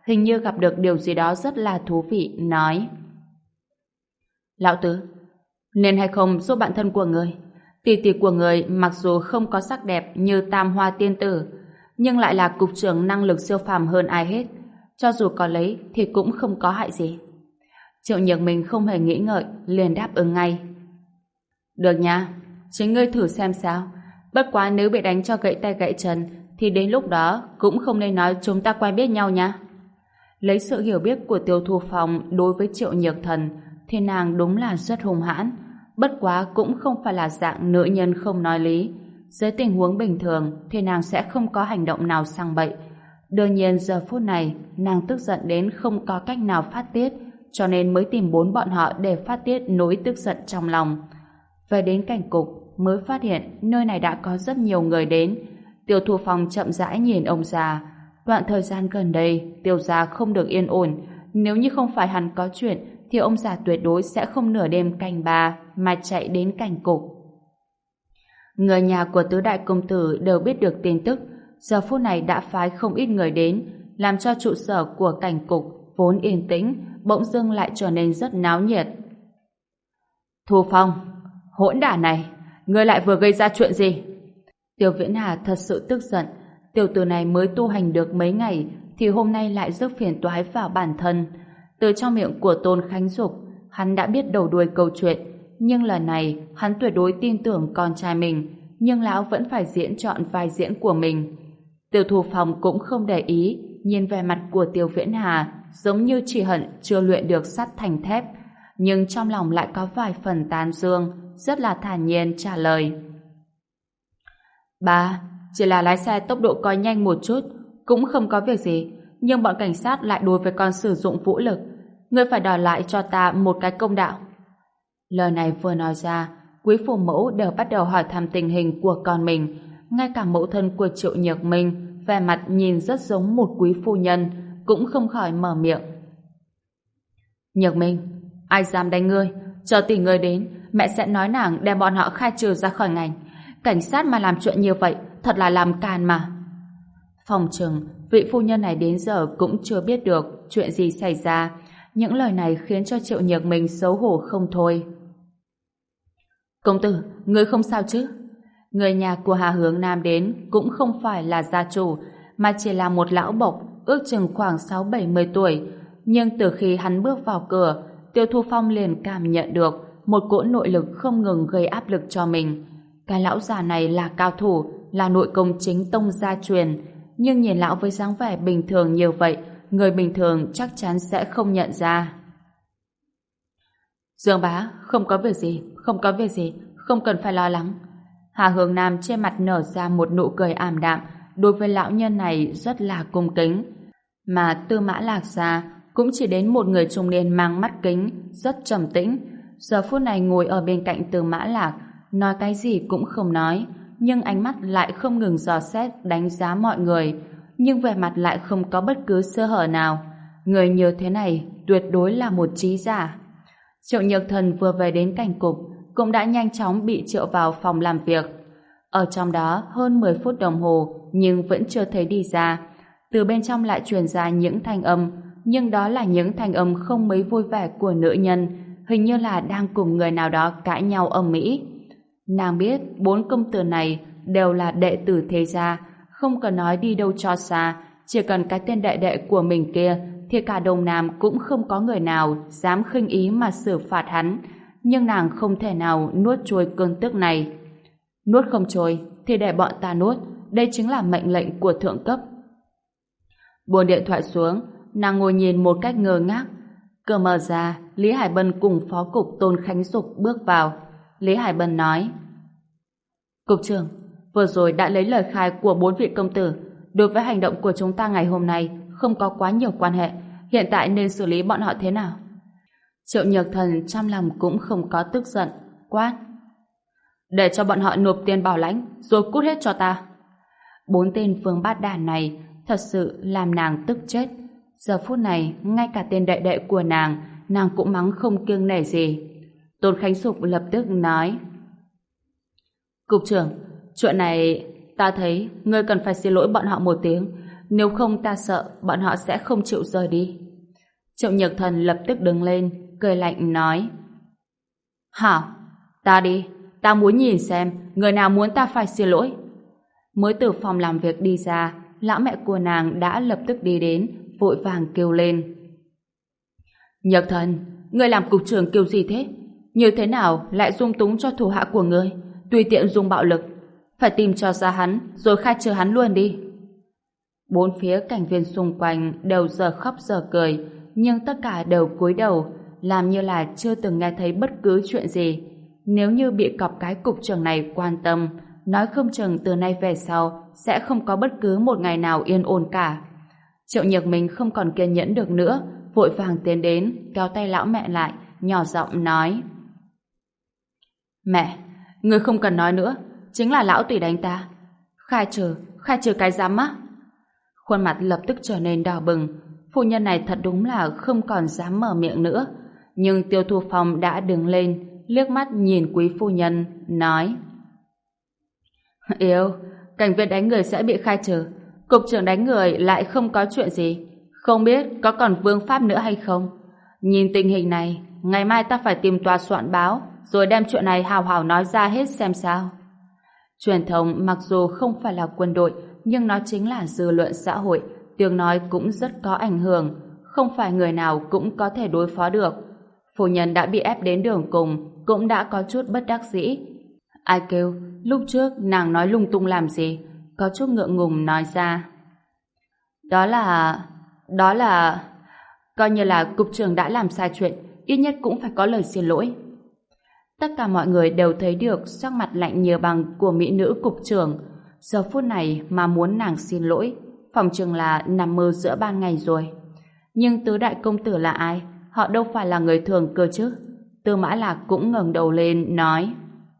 hình như gặp được điều gì đó rất là thú vị, nói: Lão Tứ, nên hay không giúp bạn thân của người? Tỷ tỷ của người mặc dù không có sắc đẹp như Tam Hoa tiên tử, nhưng lại là cục trưởng năng lực siêu phàm hơn ai hết. Cho dù có lấy thì cũng không có hại gì. Triệu Nhược Minh không hề nghĩ ngợi, liền đáp ứng ngay. Được nha, chính ngươi thử xem sao. Bất quá nếu bị đánh cho gãy tay gãy chân, thì đến lúc đó cũng không nên nói chúng ta quen biết nhau nha. Lấy sự hiểu biết của Tiêu Thu Phong đối với Triệu Nhược Thần, thì nàng đúng là rất hung hãn. Bất quá cũng không phải là dạng nữ nhân không nói lý. Dưới tình huống bình thường thì nàng sẽ không có hành động nào sang bậy. Đương nhiên giờ phút này nàng tức giận đến không có cách nào phát tiết, cho nên mới tìm bốn bọn họ để phát tiết nỗi tức giận trong lòng. Về đến cảnh cục mới phát hiện nơi này đã có rất nhiều người đến. Tiêu Thu Phong chậm rãi nhìn ông già. Đoạn thời gian gần đây Tiêu gia không được yên ổn. Nếu như không phải hắn có chuyện thì ông già tuyệt đối sẽ không nửa đêm canh ba mà chạy đến cảnh cục. Người nhà của tứ đại công tử đều biết được tin tức, giờ phút này đã phái không ít người đến, làm cho trụ sở của cảnh cục vốn yên tĩnh bỗng dưng lại trở nên rất náo nhiệt. Thu Phong, hỗn đản này, ngươi lại vừa gây ra chuyện gì? Tiêu Viễn Hà thật sự tức giận. Tiểu tử này mới tu hành được mấy ngày thì hôm nay lại rước phiền toái vào bản thân. Từ trong miệng của Tôn Khánh Dục, hắn đã biết đầu đuôi câu chuyện, nhưng lần này hắn tuyệt đối tin tưởng con trai mình, nhưng lão vẫn phải diễn trọn vai diễn của mình. Tiêu Thu Phong cũng không để ý, nhìn về mặt của Tiêu Viễn Hà giống như chỉ hận chưa luyện được sắt thành thép, nhưng trong lòng lại có vài phần tán dương, rất là thản nhiên trả lời. Ba, chỉ là lái xe tốc độ coi nhanh một chút, cũng không có việc gì, nhưng bọn cảnh sát lại đối với con sử dụng vũ lực. Ngươi phải đòi lại cho ta một cái công đạo. Lời này vừa nói ra, quý phụ mẫu đều bắt đầu hỏi thăm tình hình của con mình. Ngay cả mẫu thân của Triệu Nhược Minh, vẻ mặt nhìn rất giống một quý phu nhân, cũng không khỏi mở miệng. Nhược Minh, ai dám đánh ngươi? Chờ tỷ ngươi đến, mẹ sẽ nói nàng đem bọn họ khai trừ ra khỏi ngành. Cảnh sát mà làm chuyện như vậy, thật là làm càn mà. Phòng chừng, vị phu nhân này đến giờ cũng chưa biết được chuyện gì xảy ra. Những lời này khiến cho Triệu Nhược Minh xấu hổ không thôi. Công tử, ngươi không sao chứ? Người nhà của Hà Hướng Nam đến cũng không phải là gia chủ, mà chỉ là một lão bộc, ước chừng khoảng 6-70 tuổi. Nhưng từ khi hắn bước vào cửa, Tiêu Thu Phong liền cảm nhận được một cỗ nội lực không ngừng gây áp lực cho mình. Cái lão già này là cao thủ, là nội công chính tông gia truyền, nhưng nhìn lão với dáng vẻ bình thường như vậy, người bình thường chắc chắn sẽ không nhận ra. Dương bá, không có việc gì, không có việc gì, không cần phải lo lắng. Hà Hướng Nam trên mặt nở ra một nụ cười ảm đạm, đối với lão nhân này rất là cung kính. Mà Tư Mã Lạc gia cũng chỉ đến một người trung niên mang mắt kính, rất trầm tĩnh. Giờ phút này ngồi ở bên cạnh Tư Mã Lạc, nói cái gì cũng không nói, nhưng ánh mắt lại không ngừng dò xét đánh giá mọi người, nhưng vẻ mặt lại không có bất cứ sơ hở nào. Người như thế này tuyệt đối là một trí giả. Triệu Nhược Thần vừa về đến cảnh cục cũng đã nhanh chóng bị triệu vào phòng làm việc. Ở trong đó hơn 10 phút đồng hồ nhưng vẫn chưa thấy đi ra. Từ bên trong lại truyền ra những thanh âm, nhưng đó là những thanh âm không mấy vui vẻ của nữ nhân, hình như là đang cùng người nào đó cãi nhau ầm ĩ. Nàng biết 4 công tử này đều là đệ tử thế gia, không cần nói đi đâu cho xa, chỉ cần cái tên đệ đệ của mình kia thì cả Đông Nam cũng không có người nào dám khinh ý mà xử phạt hắn, nhưng nàng không thể nào nuốt trôi cơn tức này. Nuốt không trôi thì để bọn ta nuốt, đây chính là mệnh lệnh của thượng cấp. Buông điện thoại xuống, nàng ngồi nhìn một cách ngơ ngác. Cửa mở ra, Lý Hải Bân cùng phó cục Tôn Khánh Dục bước vào. Lý Hải Bân nói: Cục trưởng, vừa rồi đã lấy lời khai của 4 vị công tử, đối với hành động của chúng ta ngày hôm nay không có quá nhiều quan hệ, hiện tại nên xử lý bọn họ thế nào? Triệu Nhược Thần trong lòng cũng không có tức giận, quát: Để cho bọn họ nộp tiền bảo lãnh rồi cút hết cho ta. 4 tên vương bát đàn này thật sự làm nàng tức chết. Giờ phút này ngay cả tên đệ đệ của nàng cũng mắng không kiêng nể gì. Tôn Khánh Dục lập tức nói: Cục trưởng, chuyện này ta thấy ngươi cần phải xin lỗi bọn họ một tiếng. nếu không ta sợ bọn họ sẽ không chịu rời đi. Triệu Nhược Thần lập tức đứng lên, cười lạnh nói: Hảo, ta đi, ta muốn nhìn xem người nào muốn ta phải xin lỗi. Mới từ phòng làm việc đi ra, lão mẹ của nàng đã lập tức đi đến, vội vàng kêu lên: Nhược Thần, ngươi làm cục trưởng kiểu gì thế? Như thế nào lại dung túng cho thủ hạ của ngươi, tùy tiện dùng bạo lực? Phải tìm cho ra hắn, rồi khai trừ hắn luôn đi. Bốn phía cảnh viên xung quanh đều giờ khóc giờ cười, nhưng tất cả đều cúi đầu, làm như là chưa từng nghe thấy bất cứ chuyện gì. Nếu như bị cọp cái cục trưởng này quan tâm, nói không chừng từ nay về sau sẽ không có bất cứ một ngày nào yên ổn cả. Triệu Nhược Minh không còn kiên nhẫn được nữa, vội vàng tiến đến, kéo tay lão mẹ lại, nhỏ giọng nói: Mẹ, người không cần nói nữa, chính là lão tùy đánh ta. Khai trừ cái dám á? Khuôn mặt lập tức trở nên đỏ bừng, phu nhân này thật đúng là không còn dám mở miệng nữa. Nhưng Tiêu Thu Phong đã đứng lên, liếc mắt nhìn quý phu nhân, nói: Yêu, cảnh viên đánh người sẽ bị khai trừ, cục trưởng đánh người lại không có chuyện gì, không biết có còn vương pháp nữa hay không. Nhìn tình hình này, ngày mai ta phải tìm tòa soạn báo, rồi đem chuyện này hào hào nói ra hết xem sao. Truyền thông mặc dù không phải là quân đội, nhưng nó chính là dư luận xã hội, tiếng nói cũng rất có ảnh hưởng, không phải người nào cũng có thể đối phó được. Phu nhân đã bị ép đến đường cùng, cũng đã có chút bất đắc dĩ. Ai kêu, lúc trước nàng nói lung tung làm gì, có chút ngượng ngùng nói ra: Đó là... Coi như là cục trưởng đã làm sai chuyện, ít nhất cũng phải có lời xin lỗi. Tất cả mọi người đều thấy được sắc mặt lạnh như băng của mỹ nữ cục trưởng. Giờ phút này mà muốn nàng xin lỗi, phòng chừng là nằm mơ giữa ban ngày rồi. Nhưng tứ đại công tử là ai? Họ đâu phải là người thường cơ chứ. Tư Mã Lạc cũng ngẩng đầu lên nói: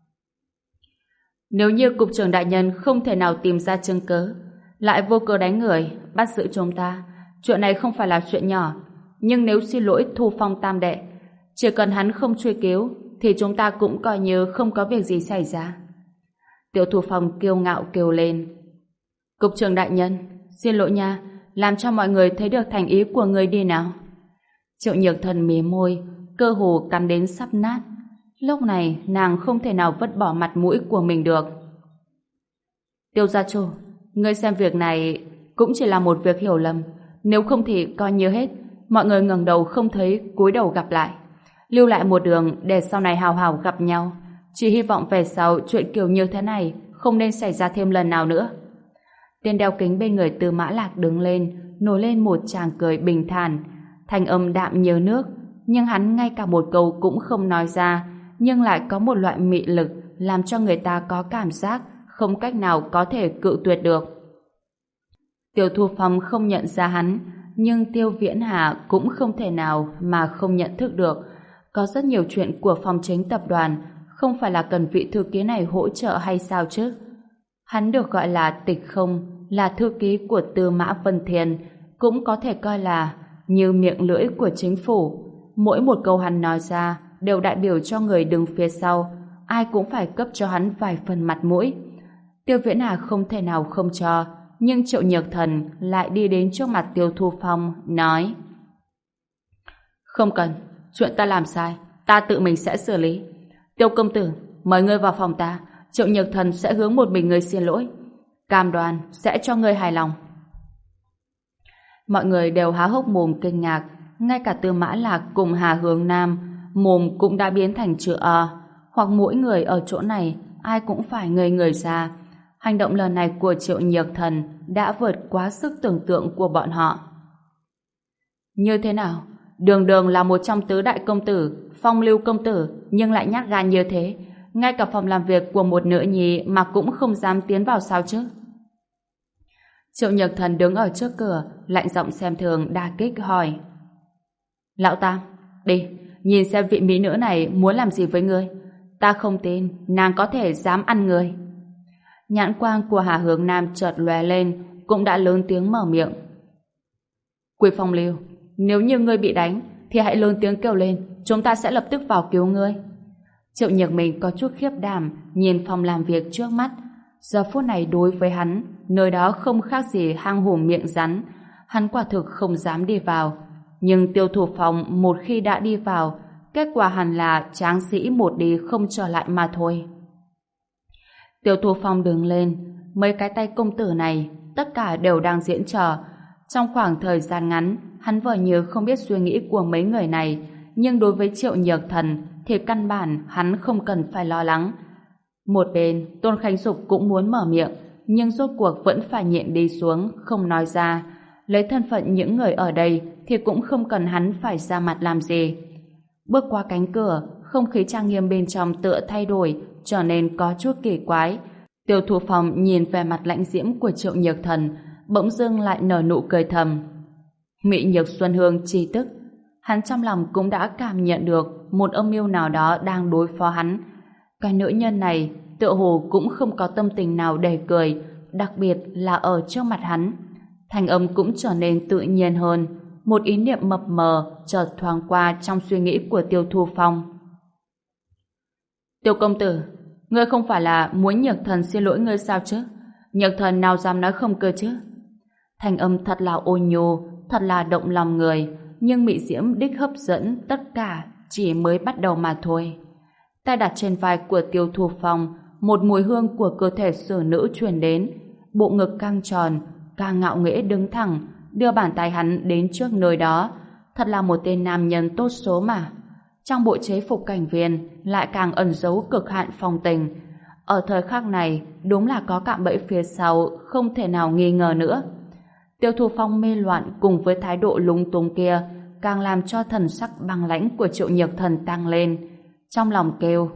Nếu như cục trưởng đại nhân không thể nào tìm ra chứng cớ, lại vô cớ đánh người, bắt giữ chúng ta, chuyện này không phải là chuyện nhỏ. Nhưng nếu xin lỗi Thu Phong tam đệ, chỉ cần hắn không truy cứu, thì chúng ta cũng coi như không có việc gì xảy ra. Tiểu Thu Phong kiêu ngạo kêu lên: Cục trưởng đại nhân, xin lỗi nha, làm cho mọi người thấy được thành ý của người đi nào. Triệu Nhược Thần mí môi, cơ hồ cắn đến sắp nát. Lúc này nàng không thể nào vứt bỏ mặt mũi của mình được. Tiêu gia chủ, ngươi xem việc này cũng chỉ là một việc hiểu lầm, nếu không thì coi như hết. Mọi người ngẩng đầu không thấy, cúi đầu gặp lại, lưu lại một đường để sau này hào hào gặp nhau. Chỉ hy vọng về sau chuyện kiểu như thế này không nên xảy ra thêm lần nào nữa. Tên đeo kính bên người Tư Mã Lạc đứng lên, nổi lên một tràng cười bình thản, thanh âm đạm như nước, nhưng hắn ngay cả một câu cũng không nói ra, nhưng lại có một loại mị lực làm cho người ta có cảm giác không cách nào có thể cự tuyệt được. Tiêu Thu Phong không nhận ra hắn, nhưng Tiêu Viễn Hà cũng không thể nào mà không nhận thức được. Có rất nhiều chuyện của phòng chính tập đoàn không phải là cần vị thư ký này hỗ trợ hay sao chứ? Hắn được gọi là Tịch Không, là thư ký của Tư Mã Vân Thiên, cũng có thể coi là như miệng lưỡi của chính phủ. Mỗi một câu hắn nói ra đều đại biểu cho người đứng phía sau, ai cũng phải cấp cho hắn vài phần mặt mũi. Tiêu Viễn Hà không thể nào không cho, nhưng Triệu Nhược Thần lại đi đến trước mặt Tiêu Thu Phong, nói: Không cần, chuyện ta làm sai, ta tự mình sẽ xử lý. Tiêu công tử, mời ngươi vào phòng ta, Triệu Nhược Thần sẽ hướng một mình ngươi xin lỗi. Cam đoan sẽ cho ngươi hài lòng. Mọi người đều há hốc mồm kinh ngạc, ngay cả Tư Mã Lạc cùng Hà Hướng Nam, mồm cũng đã biến thành chữ O, hoặc mỗi người ở chỗ này ai cũng phải ngây người ra. Hành động lần này của Triệu Nhược Thần đã vượt quá sức tưởng tượng của bọn họ. Như thế nào? Đường đường là một trong tứ đại công tử, phong lưu công tử, nhưng lại nhát gan như thế. Ngay cả phòng làm việc của một nữ nhi mà cũng không dám tiến vào sao chứ? Triệu Nhược Thần đứng ở trước cửa, lạnh giọng xem thường đả kích hỏi: Lão Tam, đi, nhìn xem vị mỹ nữ này muốn làm gì với ngươi. Ta không tin nàng có thể dám ăn ngươi. Nhãn quang của Hà Hướng Nam chợt lóe lên, cũng đã lớn tiếng mở miệng: Quý Phong Lưu, nếu như ngươi bị đánh thì hãy lớn tiếng kêu lên, chúng ta sẽ lập tức vào cứu ngươi. Triệu Nhược Minh có chút khiếp đảm nhìn phòng làm việc trước mắt. Giờ phút này đối với hắn, nơi đó không khác gì hang hùm miệng rắn. Hắn quả thực không dám đi vào. Nhưng Tiêu Thủ Phong một khi đã đi vào, kết quả hẳn là tráng sĩ một đi không trở lại mà thôi. Tiêu Thủ Phong đứng lên, mấy cái tay công tử này tất cả đều đang diễn trò. Trong khoảng thời gian ngắn, hắn vờ như không biết suy nghĩ của mấy người này, nhưng đối với Triệu Nhược Thần thì căn bản hắn không cần phải lo lắng. Một bên, Tôn Khánh Dục cũng muốn mở miệng, nhưng rốt cuộc vẫn phải nhịn đi xuống, không nói ra. Lấy thân phận những người ở đây thì cũng không cần hắn phải ra mặt làm gì. Bước qua cánh cửa, không khí trang nghiêm bên trong tựa thay đổi, trở nên có chút kỳ quái. Tiêu Thủ Phong nhìn về mặt lãnh diễm của Triệu Nhược Thần, bỗng dưng lại nở nụ cười thầm. Mị Nhược Xuân Hương chi tức. Hắn trong lòng cũng đã cảm nhận được một âm mưu nào đó đang đối phó hắn. Cái nữ nhân này tựa hồ cũng không có tâm tình nào để cười, đặc biệt là ở trước mặt hắn. Thanh âm cũng trở nên tự nhiên hơn. Một ý niệm mập mờ chợt thoáng qua trong suy nghĩ của Tiêu Thủ Phong. Tiêu công tử, ngươi không phải là muốn Nhược Thần xin lỗi ngươi sao chứ? Nhược Thần nào dám nói không cơ chứ? Thanh âm thật là ôn nhu, thật là động lòng người, nhưng mị diễm đích hấp dẫn tất cả chỉ mới bắt đầu mà thôi. Tay đặt trên vai của Tiêu Thủ Phong, một mùi hương của cơ thể xử nữ truyền đến, bộ ngực căng tròn, càng ngạo nghễ đứng thẳng, đưa bàn tay hắn đến trước nơi đó. Thật là một tên nam nhân tốt số mà. Trong bộ chế phục cảnh viên lại càng ẩn giấu cực hạn phong tình. Ở thời khắc này đúng là có cạm bẫy phía sau, không thể nào nghi ngờ nữa. Tiêu Thủ Phong mê loạn cùng với thái độ lúng túng kia càng làm cho thần sắc băng lãnh của Triệu Nhược Thần tăng lên. Trong lòng kêu: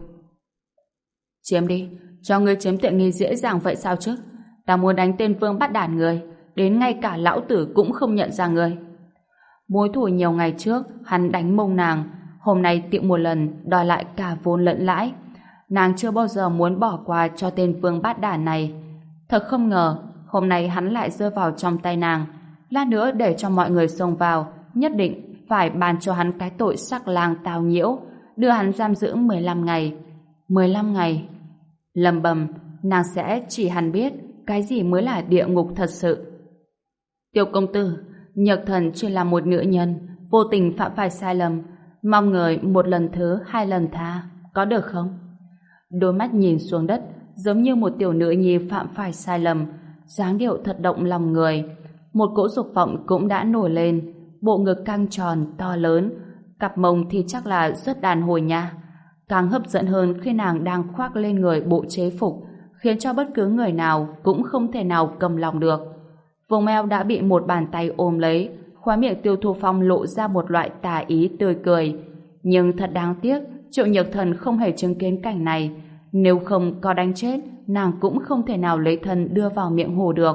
chiếm đi, cho ngươi chiếm tiện nghi dễ dàng vậy sao chứ? Ta muốn đánh tên Vương bắt đản người, đến ngay cả lão tử cũng không nhận ra người. Mối thù nhiều ngày trước hắn đánh mông nàng, hôm nay tiện một lần đòi lại cả vốn lẫn lãi. Nàng chưa bao giờ muốn bỏ qua cho tên Vương bát đản này. Thật không ngờ hôm nay hắn lại rơi vào trong tay nàng. Lát nữa để cho mọi người xông vào, nhất định phải ban cho hắn cái tội sắc lang tào nhiễu, đưa hắn giam giữ 15 ngày. 15 ngày. Lầm bầm, nàng sẽ chỉ hắn biết cái gì mới là địa ngục thật sự. Tiêu công tử, Nhược Thần chỉ là một nữ nhân, vô tình phạm phải sai lầm, mong người một lần thứ 2 lần tha, có được không? Đôi mắt nhìn xuống đất, giống như một tiểu nữ nhi phạm phải sai lầm, dáng điệu thật động lòng người. Một cỗ dục vọng cũng đã nổi lên, bộ ngực căng tròn, to lớn, cặp mông thì chắc là rất đàn hồi nha. Càng hấp dẫn hơn khi nàng đang khoác lên người bộ chế phục, khiến cho bất cứ người nào cũng không thể nào cầm lòng được. Vùng eo đã bị một bàn tay ôm lấy, khóe miệng Tiêu Thủ Phong lộ ra một loại tà ý tươi cười. Nhưng thật đáng tiếc, Triệu Nhược Thần không hề chứng kiến cảnh này. Nếu không có đánh chết, nàng cũng không thể nào lấy thân đưa vào miệng hồ được.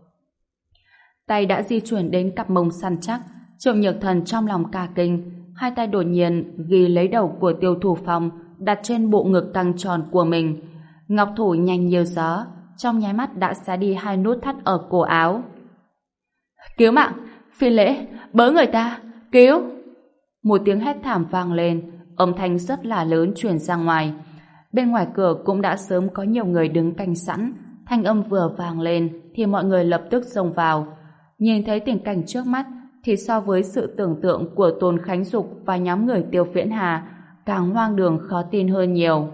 Tay đã di chuyển đến cặp mông săn chắc, Triệu Nhược Thần trong lòng cả kinh, hai tay đột nhiên ghi lấy đầu của Tiêu Thủ Phong đặt trên bộ ngực căng tròn của mình. Ngọc thủ nhanh như gió, trong nháy mắt đã xé đi 2 nút thắt ở cổ áo. Cứu mạng! Phi lễ! Bớ người ta! Cứu! Một tiếng hét thảm vang lên, âm thanh rất là lớn truyền ra ngoài. Bên ngoài cửa cũng đã sớm có nhiều người đứng canh sẵn. Thanh âm vừa vang lên thì mọi người lập tức xông vào. Nhìn thấy tình cảnh trước mắt thì so với sự tưởng tượng của Tôn Khánh Dục và nhóm người Tiêu Viễn Hà càng hoang đường khó tin hơn nhiều.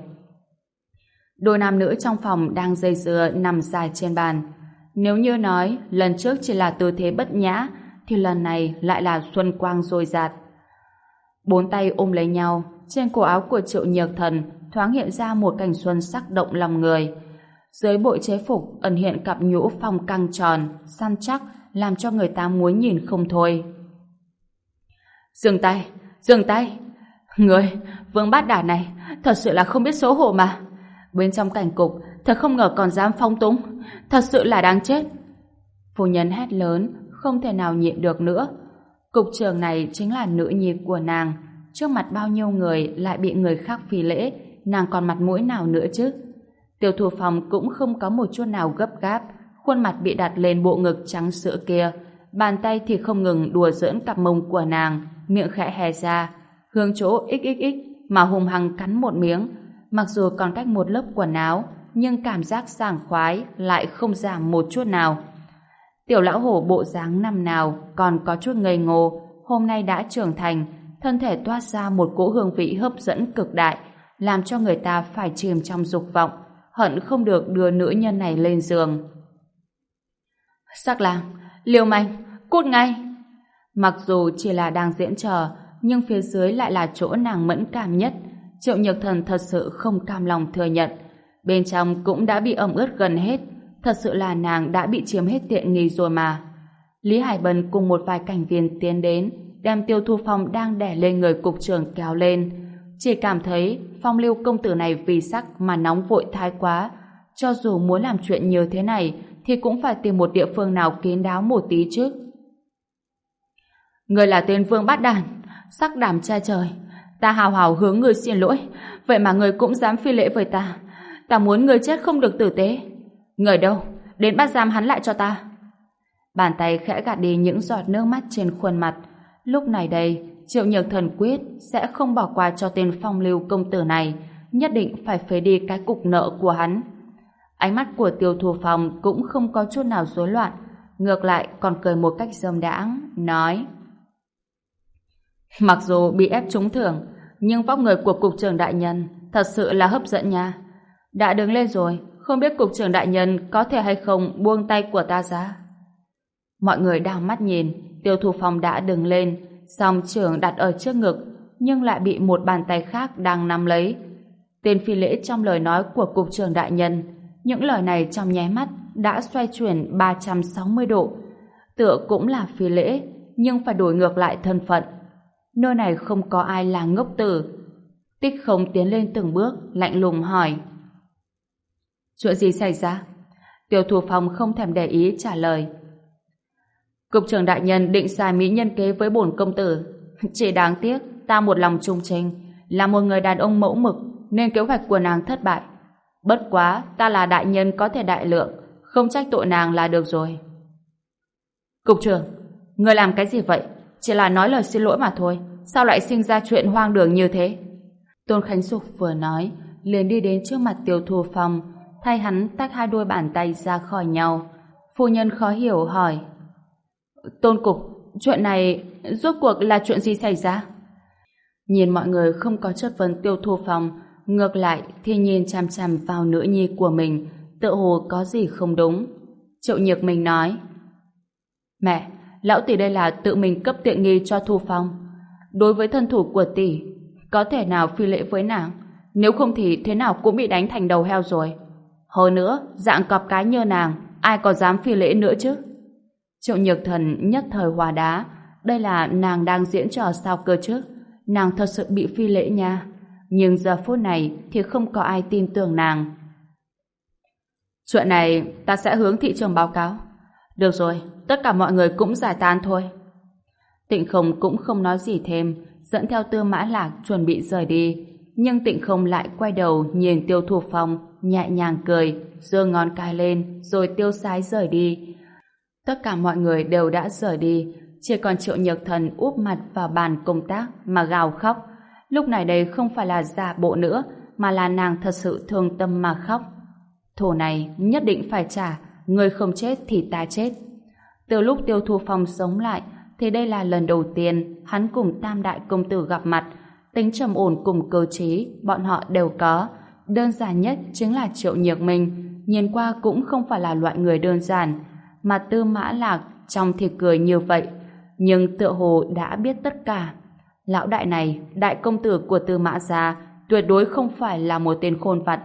Đôi nam nữ trong phòng đang dây dưa nằm dài trên bàn. Nếu như nói lần trước chỉ là tư thế bất nhã thì lần này lại là xuân quang dồi dạt. 4 tay ôm lấy nhau, trên cổ áo của Triệu Nhược Thần thoáng hiện ra một cảnh xuân sắc động lòng người. Dưới bộ chế phục ẩn hiện cặp nhũ phong căng tròn, săn chắc, làm cho người ta muốn nhìn không thôi. Dừng tay! Dừng tay! Người, Vương bát đản này, thật sự là không biết xấu hổ mà. Bên trong cảnh cục, thật không ngờ còn dám phóng túng, thật sự là đáng chết. Phu nhân hét lớn, không thể nào nhịn được nữa. Cục trưởng này chính là nữ nhi của nàng, trước mặt bao nhiêu người lại bị người khác phi lễ, nàng còn mặt mũi nào nữa chứ? Tiêu Thủ Phong cũng không có một chút nào gấp gáp, khuôn mặt bị đặt lên bộ ngực trắng sữa kia, bàn tay thì không ngừng đùa giỡn cặp mông của nàng, miệng khẽ hé ra, hướng chỗ xxx mà hùng hăng cắn một miếng. Mặc dù còn cách một lớp quần áo, nhưng cảm giác sảng khoái lại không giảm một chút nào. Tiểu lão hổ bộ dáng năm nào còn có chút ngây ngô, hôm nay đã trưởng thành, thân thể toát ra một cỗ hương vị hấp dẫn cực đại, làm cho người ta phải chìm trong dục vọng, hận không được đưa nữ nhân này lên giường. Sắc lang, liều manh, cút ngay! Mặc dù chỉ là đang diễn trò, nhưng phía dưới lại là chỗ nàng mẫn cảm nhất. Triệu Nhược Thần thật sự không cam lòng thừa nhận. Bên trong cũng đã bị ẩm ướt gần hết, thật sự là nàng đã bị chiếm hết tiện nghi rồi mà. Lý Hải Bân cùng một vài cảnh viên tiến đến, đem Tiêu Thu Phong đang đè lên người cục trưởng kéo lên. Chỉ cảm thấy Phong Lưu công tử này vì sắc mà nóng vội thái quá. Cho dù muốn làm chuyện như thế này thì cũng phải tìm một địa phương nào kín đáo một tí chứ. Người là tên Vương Bát Đàn, sắc đảm cha trời. Ta hào hào hướng người xin lỗi, vậy mà người cũng dám phi lễ với ta. Ta muốn người chết không được tử tế. Người đâu? Đến bắt giam hắn lại cho ta. Bàn tay khẽ gạt đi những giọt nước mắt trên khuôn mặt. Lúc này đây, Triệu Nhược Thần quyết sẽ không bỏ qua cho tên Phong Lưu công tử này, nhất định phải phế đi cái cục nợ của hắn. Ánh mắt của Tiêu Thu Phong cũng không có chút nào rối loạn, ngược lại còn cười một cách dâm đãng, nói: Mặc dù bị ép trúng thưởng, nhưng vóc người của cục trưởng đại nhân thật sự là hấp dẫn nha. Đã đứng lên rồi, không biết cục trưởng đại nhân có thể hay không buông tay của ta ra. Mọi người đảo mắt nhìn, Tiêu Thu Phong đã đứng lên, song trưởng đặt ở trước ngực, nhưng lại bị một bàn tay khác đang nắm lấy. Tên phi lễ trong lời nói của cục trưởng đại nhân, những lời này trong nháy mắt đã xoay chuyển 360 độ. Tựa cũng là phi lễ, nhưng phải đổi ngược lại thân phận. Nơi này không có ai là ngốc tử. Tích Không tiến lên từng bước, lạnh lùng hỏi: Chuyện gì xảy ra? Tiêu Thu Phong không thèm để ý trả lời: Cục trưởng đại nhân định xài mỹ nhân kế với bổn công tử. Chỉ đáng tiếc ta một lòng trung trình, là một người đàn ông mẫu mực, nên kế hoạch của nàng thất bại. Bất quá ta là đại nhân có thể đại lượng, không trách tội nàng là được rồi. Cục trưởng, người làm cái gì vậy? Chỉ là nói lời xin lỗi mà thôi, sao lại sinh ra chuyện hoang đường như thế? Tôn Khánh Dục vừa nói, liền đi đến trước mặt Tiêu Thu Phong, thay hắn tách hai đôi bàn tay ra khỏi nhau. Phu nhân khó hiểu hỏi: Tôn cục, chuyện này rốt cuộc là chuyện gì xảy ra? Nhìn mọi người không có chất vấn Tiêu Thu Phong, ngược lại thì nhìn chằm chằm vào nữ nhi của mình, tựa hồ có gì không đúng. Triệu Nhược Minh nói: Mẹ, lão tỷ đây là tự mình cấp tiện nghi cho Thu Phong. Đối với thân thủ của tỷ, có thể nào phi lễ với nàng? Nếu không thì thế nào cũng bị đánh thành đầu heo rồi. Hơn nữa, dạng cọp cái như nàng, ai có dám phi lễ nữa chứ? Triệu Nhược Thần nhất thời hóa đá. Đây là nàng đang diễn trò sao cơ chứ? Nàng thật sự bị phi lễ nha. Nhưng giờ phút này thì không có ai tin tưởng nàng. Chuyện này ta sẽ hướng thị trường báo cáo. Được rồi, tất cả mọi người cũng giải tán thôi. Tịnh Không cũng không nói gì thêm, dẫn theo Tư Mã Lạc chuẩn bị rời đi. Nhưng Tịnh Không lại quay đầu nhìn Tiêu Thu Phong, nhẹ nhàng cười, giơ ngón cái lên rồi tiêu sái rời đi. Tất cả mọi người đều đã rời đi, chỉ còn Triệu Nhược Thần úp mặt vào bàn công tác mà gào khóc. Lúc này đây không phải là giả bộ nữa, mà là nàng thật sự thương tâm mà khóc. Thù này nhất định phải trả, người không chết thì ta chết. Từ lúc Tiêu Thu Phong sống lại, thì đây là lần đầu tiên hắn cùng Tam Đại Công Tử gặp mặt. Tính trầm ổn cùng cơ trí bọn họ đều có. Đơn giản nhất chính là Triệu Nhược Minh, nhìn qua cũng không phải là loại người đơn giản. Mà Tư Mã Lạc trong thì cười như vậy, nhưng tựa hồ đã biết tất cả. Lão đại này, đại công tử của Tư Mã gia, tuyệt đối không phải là một tên khôn vặt.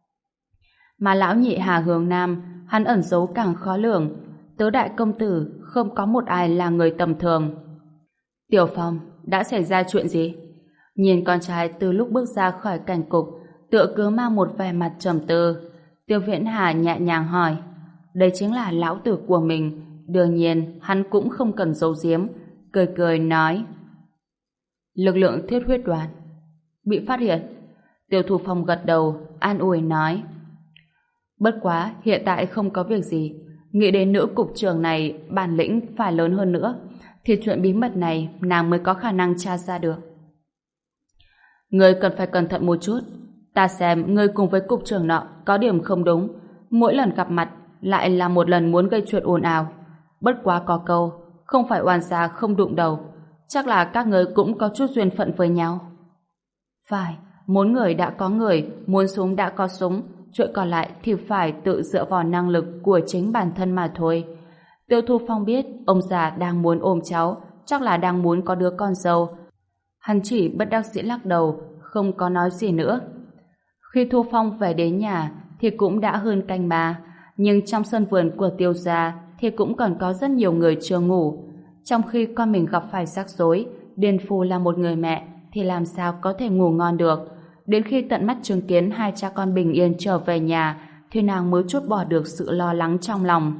Mà lão nhị Hà Hướng Nam, hắn ẩn giấu càng khó lường. Tứ đại công tử không có một ai là người tầm thường. Tiểu Phong, đã xảy ra chuyện gì? Nhìn con trai từ lúc bước ra khỏi cảnh cục, tựa cứ mang một vẻ mặt trầm tư. Tiêu Viễn Hà nhẹ nhàng hỏi. Đây chính là lão tử của mình, đương nhiên hắn cũng không cần giấu giếm, cười cười nói: Lực lượng thiết huyết đoàn bị phát hiện. Tiêu Thu Phong gật đầu, an ủi nói: Bất quá hiện tại không có việc gì, nghĩ đến nữ cục trưởng này bản lĩnh phải lớn hơn nữa, thì chuyện bí mật này nàng mới có khả năng tra ra được. Người cần phải cẩn thận một chút, Ta xem ngươi cùng với cục trưởng nọ có điểm không đúng. Mỗi lần gặp mặt lại là một lần muốn gây chuyện ồn ào. Bất quá có câu, không phải oan gia không đụng đầu. Chắc là các ngươi cũng có chút duyên phận với nhau. Phải, muốn người đã có người, muốn súng đã có súng. Chuyện còn lại thì phải tự dựa vào năng lực của chính bản thân mà thôi. Tiêu Thu Phong biết ông già đang muốn ôm cháu, chắc là đang muốn có đứa con dâu. Hắn chỉ bất đắc dĩ lắc đầu, không có nói gì nữa. Khi Thu Phong về đến nhà thì cũng đã hơn canh ba, nhưng trong sân vườn của Tiêu gia thì cũng còn có rất nhiều người chưa ngủ. Trong khi con mình gặp phải rắc rối, Điền Phù là một người mẹ thì làm sao có thể ngủ ngon được. Đến khi tận mắt chứng kiến hai cha con bình yên trở về nhà thì nàng mới trút bỏ được sự lo lắng trong lòng.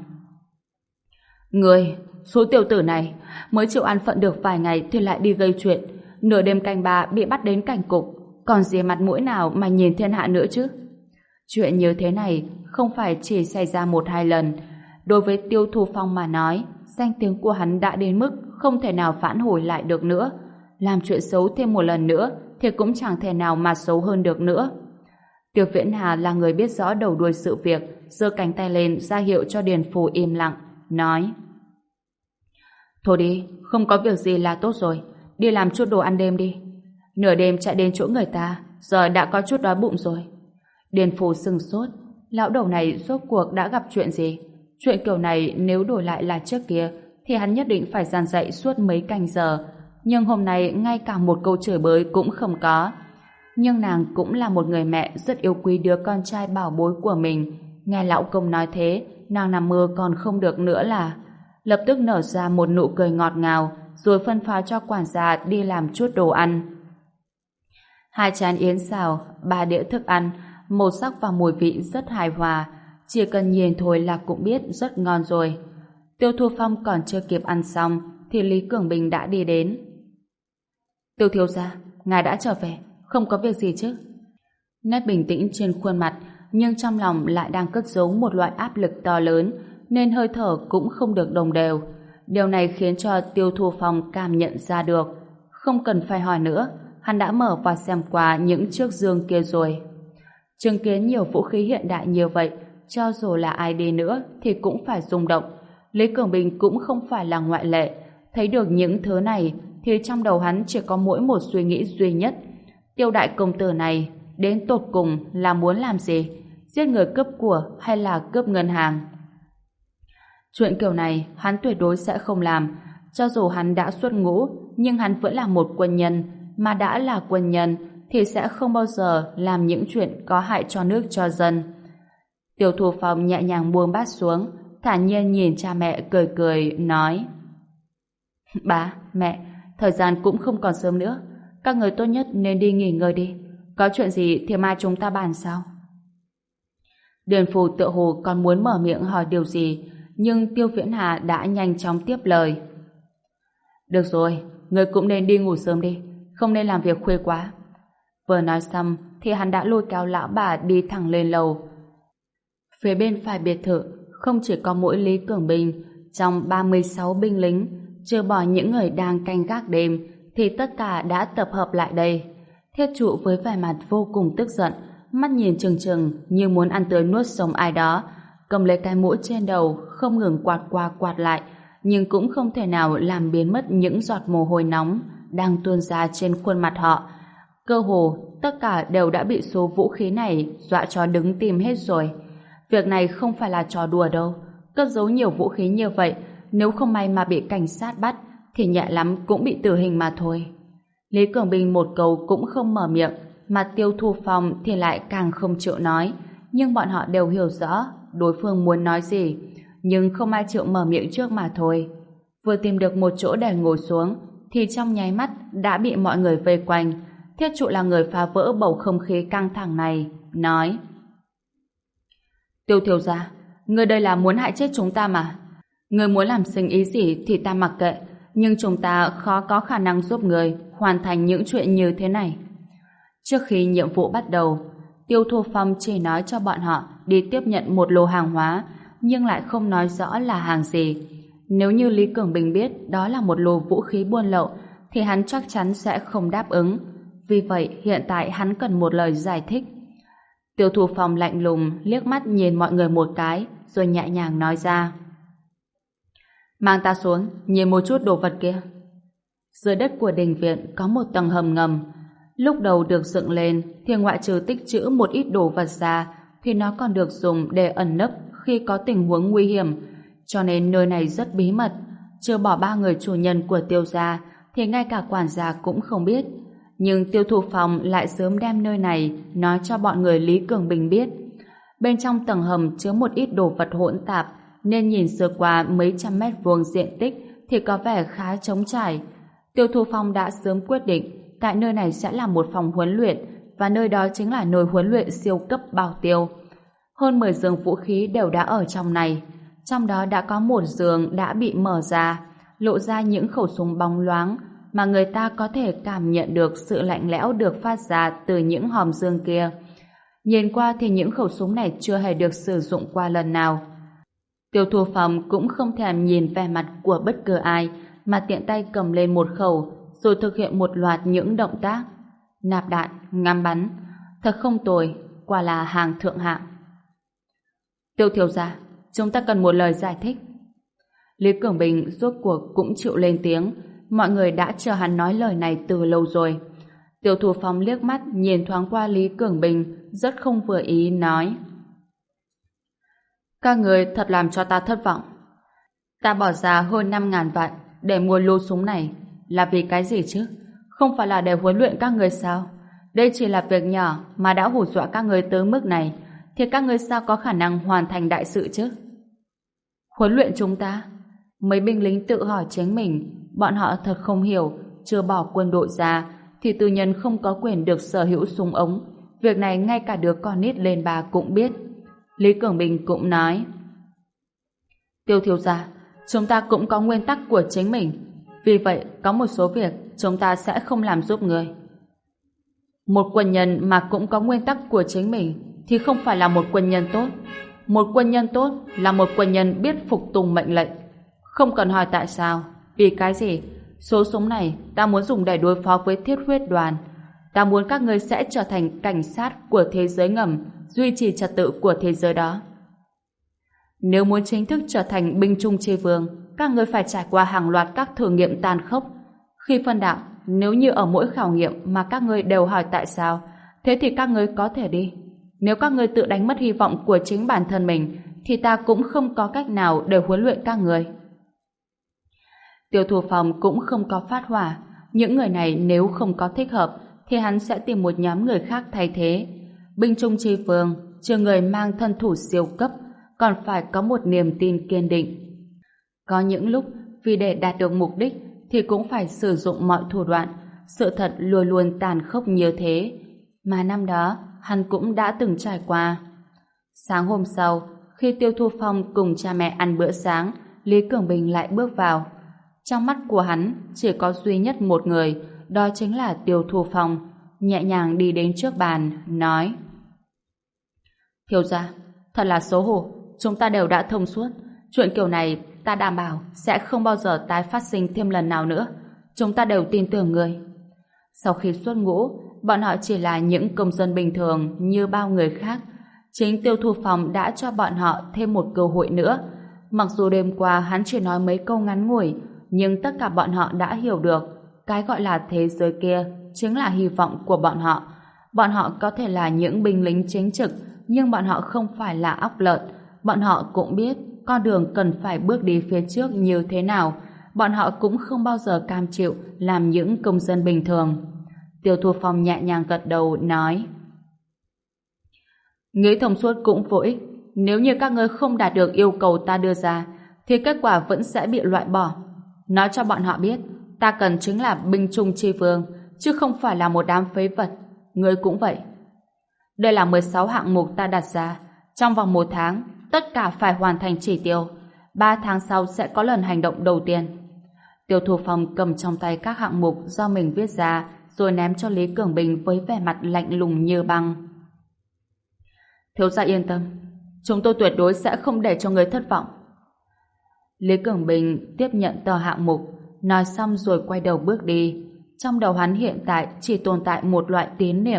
Người, số tiểu tử này mới chịu an phận được vài ngày thì lại đi gây chuyện. Nửa đêm canh ba bị bắt đến cảnh cục, còn gì mặt mũi nào mà nhìn thiên hạ nữa chứ. Chuyện như thế này không phải chỉ xảy ra một hai lần. Đối với Tiêu Thu Phong mà nói, danh tiếng của hắn đã đến mức không thể nào vãn hồi lại được nữa. Làm chuyện xấu thêm một lần nữa thì cũng chẳng thể nào mà xấu hơn được nữa. Tiêu Viễn Hà là người biết rõ đầu đuôi sự việc, giơ cánh tay lên ra hiệu cho Điền Phù im lặng, nói: Thôi đi, không có việc gì là tốt rồi, đi làm chút đồ ăn đêm đi. Nửa đêm chạy đến chỗ người ta, giờ đã có chút đói bụng rồi. Điền Phù sừng sốt, lão đầu này rốt cuộc đã gặp chuyện gì? Chuyện kiểu này nếu đổi lại là trước kia thì hắn nhất định phải dàn dạy suốt mấy canh giờ, nhưng hôm nay ngay cả một câu chửi bới cũng không có. Nhưng nàng cũng là một người mẹ rất yêu quý đứa con trai bảo bối của mình. Nghe lão công nói thế, nàng nằm mơ còn không được nữa là. Lập tức nở ra một nụ cười ngọt ngào, rồi phân phó cho quản gia đi làm chút đồ ăn. 2 chén yến xào, 3 đĩa thức ăn, màu sắc và mùi vị rất hài hòa, chỉ cần nhìn thôi là cũng biết rất ngon rồi. Tiêu Thu Phong còn chưa kịp ăn xong thì Lý Cường Bình đã đi đến. Tiêu thiếu gia, ngài đã trở về, không có việc gì chứ? Nét bình tĩnh trên khuôn mặt, nhưng trong lòng lại đang cất giấu một loại áp lực to lớn, nên hơi thở cũng không được đồng đều. Điều này khiến cho Tiêu Thu Phong cảm nhận ra được. Không cần phải hỏi nữa, hắn đã mở và xem qua những chiếc giường kia rồi. Chứng kiến nhiều vũ khí hiện đại như vậy, cho dù là ai đi nữa thì cũng phải rung động. Lý Cường Bình cũng không phải là ngoại lệ. Thấy được những thứ này thì trong đầu hắn chỉ có mỗi một suy nghĩ duy nhất. Tiêu đại công tử này đến tột cùng là muốn làm gì? Giết người cướp của hay là cướp ngân hàng? Chuyện kiểu này hắn tuyệt đối sẽ không làm. Cho dù hắn đã xuất ngũ, nhưng hắn vẫn là một quân nhân, mà đã là quân nhân thì sẽ không bao giờ làm những chuyện có hại cho nước cho dân. Tiêu Thu Phong nhẹ nhàng buông bát xuống, thản nhiên nhìn cha mẹ cười cười nói: Ba, mẹ, thời gian cũng không còn sớm nữa, các người tốt nhất nên đi nghỉ ngơi đi, có chuyện gì thì mai chúng ta bàn sau. Điền Phù tựa hồ còn muốn mở miệng hỏi điều gì, nhưng Tiêu Viễn Hà đã nhanh chóng tiếp lời: Được rồi, người cũng nên đi ngủ sớm đi, không nên làm việc khuya quá. Vừa nói xong thì hắn đã lôi kéo lão bà đi thẳng lên lầu. Phía bên phải biệt thự không chỉ có mỗi Lý Cường Bình, trong 36 binh lính, trừ bỏ những người đang canh gác đêm, thì tất cả đã tập hợp lại đây. Thiết trụ với vẻ mặt vô cùng tức giận, mắt nhìn trừng trừng như muốn ăn tươi nuốt sống ai đó, cầm lấy cái mũ trên đầu không ngừng quạt qua quạt lại, nhưng cũng không thể nào làm biến mất những giọt mồ hôi nóng đang tuôn ra trên khuôn mặt họ. Cơ hồ tất cả đều đã bị số vũ khí này dọa cho đứng tim hết rồi. Việc này không phải là trò đùa đâu. Cất giấu nhiều vũ khí như vậy, nếu không may mà bị cảnh sát bắt thì nhẹ lắm cũng bị tử hình mà thôi. Lý Cường Bình một câu cũng không mở miệng, mà Tiêu Thu Phong thì lại càng không chịu nói. Nhưng bọn họ đều hiểu rõ đối phương muốn nói gì, nhưng không ai chịu mở miệng trước mà thôi. Vừa tìm được một chỗ để ngồi xuống thì trong nháy mắt đã bị mọi người vây quanh. Thiết trụ là người phá vỡ bầu không khí căng thẳng này, nói: Tiêu thiếu gia, người đây là muốn hại chết chúng ta mà. Người muốn làm sinh ý gì thì ta mặc kệ, nhưng chúng ta khó có khả năng giúp người hoàn thành những chuyện như thế này. Trước khi nhiệm vụ bắt đầu, Tiêu Thu Phong chỉ nói cho bọn họ đi tiếp nhận một lô hàng hóa, nhưng lại không nói rõ là hàng gì. Nếu như Lý Cường Bình biết đó là một lô vũ khí buôn lậu thì hắn chắc chắn sẽ không đáp ứng. Vì vậy hiện tại hắn cần một lời giải thích. Tiêu Thu Phong lạnh lùng liếc mắt nhìn mọi người một cái, rồi nhẹ nhàng nói ra. Mang ta xuống, nhìn một chút đồ vật kia. Dưới đất của đình viện có một tầng hầm ngầm. Lúc đầu được dựng lên thì ngoại trừ tích trữ một ít đồ vật ra thì nó còn được dùng để ẩn nấp khi có tình huống nguy hiểm. Cho nên nơi này rất bí mật. Trừ bỏ 3 người chủ nhân của Tiêu gia thì ngay cả quản gia cũng không biết. Nhưng Tiêu Thu Phong lại sớm đem nơi này nói cho bọn người Lý Cường Bình biết. Bên trong tầng hầm chứa một ít đồ vật hỗn tạp, nên nhìn sơ qua mấy trăm mét vuông diện tích thì có vẻ khá trống trải. Tiêu Thu Phong đã sớm quyết định tại nơi này sẽ là một phòng huấn luyện, và nơi đó chính là nơi huấn luyện siêu cấp Bảo Tiêu. Hơn 10 giường vũ khí đều đã ở trong này. Trong đó đã có một giường đã bị mở ra, lộ ra những khẩu súng bóng loáng mà người ta có thể cảm nhận được sự lạnh lẽo được phát ra từ những hòm giường kia. Nhìn qua thì những khẩu súng này chưa hề được sử dụng qua lần nào. Tiêu Thu Phong cũng không thèm nhìn vẻ mặt của bất cứ ai, mà tiện tay cầm lên một khẩu, rồi thực hiện một loạt những động tác. Nạp đạn, ngắm bắn. Thật không tồi, quả là hàng thượng hạng. Tiêu thiếu gia, chúng ta cần một lời giải thích. Lý Cường Bình rốt cuộc cũng chịu lên tiếng. Mọi người đã chờ hắn nói lời này từ lâu rồi. Tiêu Thu Phong liếc mắt nhìn thoáng qua Lý Cường Bình, rất không vừa ý nói: Các người thật làm cho ta thất vọng. Ta bỏ ra hơn 5.000 vạn để mua lô súng này là vì cái gì chứ? Không phải là để huấn luyện các người sao? Đây chỉ là việc nhỏ mà đã hù dọa các người tới mức này, thì các người sao có khả năng hoàn thành đại sự chứ? Huấn luyện chúng ta? Mấy binh lính tự hỏi chính mình. Bọn họ thật không hiểu, chưa bỏ quân đội ra thì tư nhân không có quyền được sở hữu súng ống. Việc này ngay cả đứa con nít lên 3 cũng biết. Lý Cường Bình cũng nói: Tiêu thiếu gia, chúng ta cũng có nguyên tắc của chính mình. Vì vậy, có một số việc chúng ta sẽ không làm giúp người. Một quân nhân mà cũng có nguyên tắc của chính mình thì không phải là một quân nhân tốt. Một quân nhân tốt là một quân nhân biết phục tùng mệnh lệnh. Không cần hỏi tại sao, vì cái gì. Số súng này ta muốn dùng để đối phó với thiết huyết đoàn. Ta muốn các ngươi sẽ trở thành cảnh sát của thế giới ngầm, duy trì trật tự của thế giới đó. Nếu muốn chính thức trở thành binh chung tri vương, các ngươi phải trải qua hàng loạt các thử nghiệm tàn khốc. Khi phân đạo, nếu như ở mỗi khảo nghiệm mà các ngươi đều hỏi tại sao, thế thì các ngươi có thể đi. Nếu các ngươi tự đánh mất hy vọng của chính bản thân mình, thì ta cũng không có cách nào để huấn luyện các ngươi. Tiêu Thu Phong cũng không có phát hỏa. Những người này nếu không có thích hợp, thì hắn sẽ tìm một nhóm người khác thay thế. Binh chung tri vương, trừ người mang thân thủ siêu cấp, còn phải có một niềm tin kiên định. Có những lúc, vì để đạt được mục đích, thì cũng phải sử dụng mọi thủ đoạn. Sự thật luôn luôn tàn khốc như thế. Mà năm đó, hắn cũng đã từng trải qua. Sáng hôm sau, khi Tiêu Thu Phong cùng cha mẹ ăn bữa sáng, Lý Cường Bình lại bước vào. Trong mắt của hắn chỉ có duy nhất một người, đó chính là Tiêu Thu Phong. Nhẹ nhàng đi đến trước bàn, nói: Thiếu gia, thật là xấu hổ, chúng ta đều đã thông suốt. Chuyện kiểu này ta đảm bảo sẽ không bao giờ tái phát sinh thêm lần nào nữa. Chúng ta đều tin tưởng người. Sau khi xuất ngũ, bọn họ chỉ là những công dân bình thường như bao người khác. Chính Tiêu Thu Phong đã cho bọn họ thêm một cơ hội nữa. Mặc dù đêm qua hắn chỉ nói mấy câu ngắn ngủi, nhưng tất cả bọn họ đã hiểu được cái gọi là thế giới kia chính là hy vọng của bọn họ. Bọn họ có thể là những binh lính chính trực, nhưng bọn họ không phải là óc lợn. Bọn họ cũng biết con đường cần phải bước đi phía trước như thế nào. Bọn họ cũng không bao giờ cam chịu làm những công dân bình thường. Tiêu Thu Phong nhẹ nhàng gật đầu nói: Nghĩ thông suốt cũng vô ích. Nếu như các ngươi không đạt được yêu cầu ta đưa ra, thì kết quả vẫn sẽ bị loại bỏ. Nói cho bọn họ biết, ta cần chính là binh chung tri vương, chứ không phải là một đám phế vật. Ngươi cũng vậy. Đây là 16 hạng mục ta đặt ra. Trong vòng 1 tháng, tất cả phải hoàn thành chỉ tiêu. 3 tháng sau sẽ có lần hành động đầu tiên. Tiêu Thu Phong cầm trong tay các hạng mục do mình viết ra, rồi ném cho Lý Cường Bình với vẻ mặt lạnh lùng như băng. Thiếu gia yên tâm, chúng tôi tuyệt đối sẽ không để cho người thất vọng. Lý Cường Bình tiếp nhận tờ hạng mục, nói xong rồi quay đầu bước đi. Trong đầu hắn hiện tại chỉ tồn tại một loại tín niệm,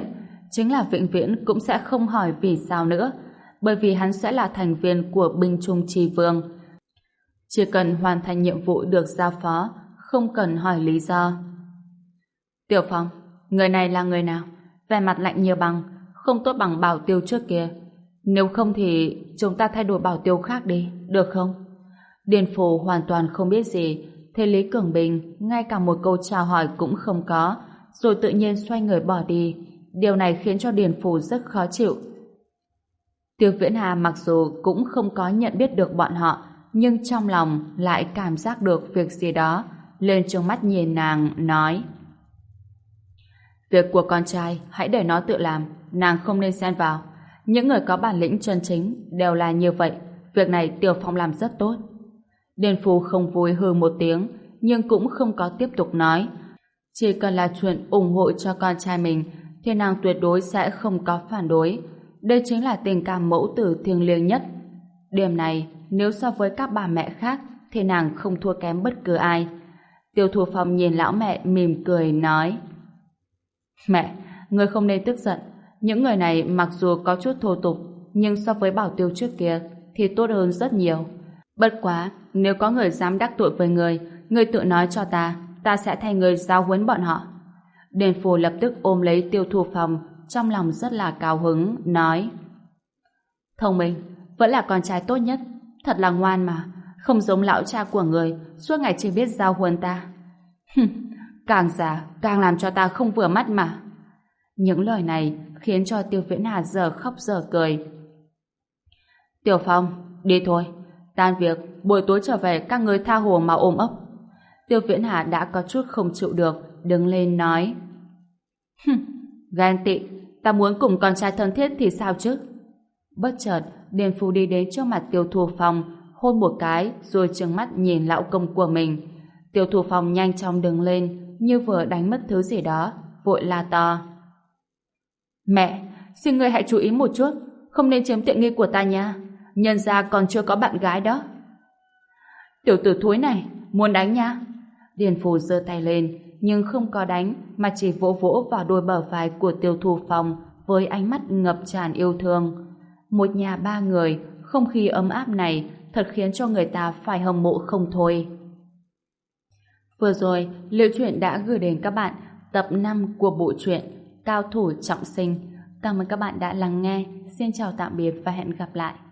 chính là vĩnh viễn cũng sẽ không hỏi vì sao nữa, bởi vì hắn sẽ là thành viên của binh chủng Tri Vương. Chỉ cần hoàn thành nhiệm vụ được giao phó, không cần hỏi lý do. Tiểu Phong, người này là người nào? Vẻ mặt lạnh như băng, không tốt bằng Bảo Tiêu trước kia. Nếu không thì chúng ta thay đổi Bảo Tiêu khác đi, được không? Điền Phủ hoàn toàn không biết gì, thế Lý Cường Bình ngay cả một câu chào hỏi cũng không có, rồi tự nhiên xoay người bỏ đi. Điều này khiến cho Điền Phủ rất khó chịu. Tiêu Viễn Hà mặc dù cũng không có nhận biết được bọn họ, nhưng trong lòng lại cảm giác được việc gì đó, lên trong mắt nhìn nàng, nói: việc của con trai hãy để nó tự làm, nàng không nên xen vào. Những người có bản lĩnh chân chính đều là như vậy, việc này Tiểu Phong làm rất tốt. Điền Phu không vui hừ một tiếng, nhưng cũng không có tiếp tục nói. Chỉ cần là chuyện ủng hộ cho con trai mình, thì nàng tuyệt đối sẽ không có phản đối. Đây chính là tình cảm mẫu tử thiêng liêng nhất. Điểm này, nếu so với các bà mẹ khác, thì nàng không thua kém bất cứ ai. Tiêu Thu Phong nhìn lão mẹ mỉm cười nói: mẹ, người không nên tức giận. Những người này mặc dù có chút thô tục, nhưng so với Bảo Tiêu trước kia thì tốt hơn rất nhiều. Bất quá, nếu có người dám đắc tội với người tự nói cho ta sẽ thay người giáo huấn bọn họ. Điền Phù lập tức ôm lấy Tiêu Thu Phong, trong lòng rất là cao hứng, nói: thông minh, vẫn là con trai tốt nhất, thật là ngoan mà, không giống lão cha của người, suốt ngày chỉ biết giáo huấn ta. Càng già, càng làm cho ta không vừa mắt mà. Những lời này khiến cho Tiêu Viễn Hà giờ khóc giờ cười. Tiểu Phong, đi thôi, tan việc, buổi tối trở về các ngươi tha hồ mà ôm ấp. Tiêu Viễn Hà đã có chút không chịu được, đứng lên nói: ghen tị, ta muốn cùng con trai thân thiết thì sao chứ? Bất chợt, Điền Phu đi đến trước mặt Tiêu Thu Phong, hôn một cái rồi trừng mắt nhìn lão công của mình. Tiêu Thu Phong nhanh chóng đứng lên, như vừa đánh mất thứ gì đó, vội la to: mẹ, xin ngươi hãy chú ý một chút, không nên chiếm tiện nghi của ta nha, nhân ra còn chưa có bạn gái đó. Tiểu tử thối này, muốn đánh nha. Điền Phù giơ tay lên, nhưng không có đánh, mà chỉ vỗ vỗ vào đôi bờ vai của Tiêu Thu Phong với ánh mắt ngập tràn yêu thương. Một nhà ba người, không khí ấm áp này thật khiến cho người ta phải hâm mộ không thôi. Vừa rồi, Liễu Chuyện đã gửi đến các bạn tập 5 của bộ truyện Cao Thủ Trọng Sinh. Cảm ơn các bạn đã lắng nghe. Xin chào tạm biệt và hẹn gặp lại.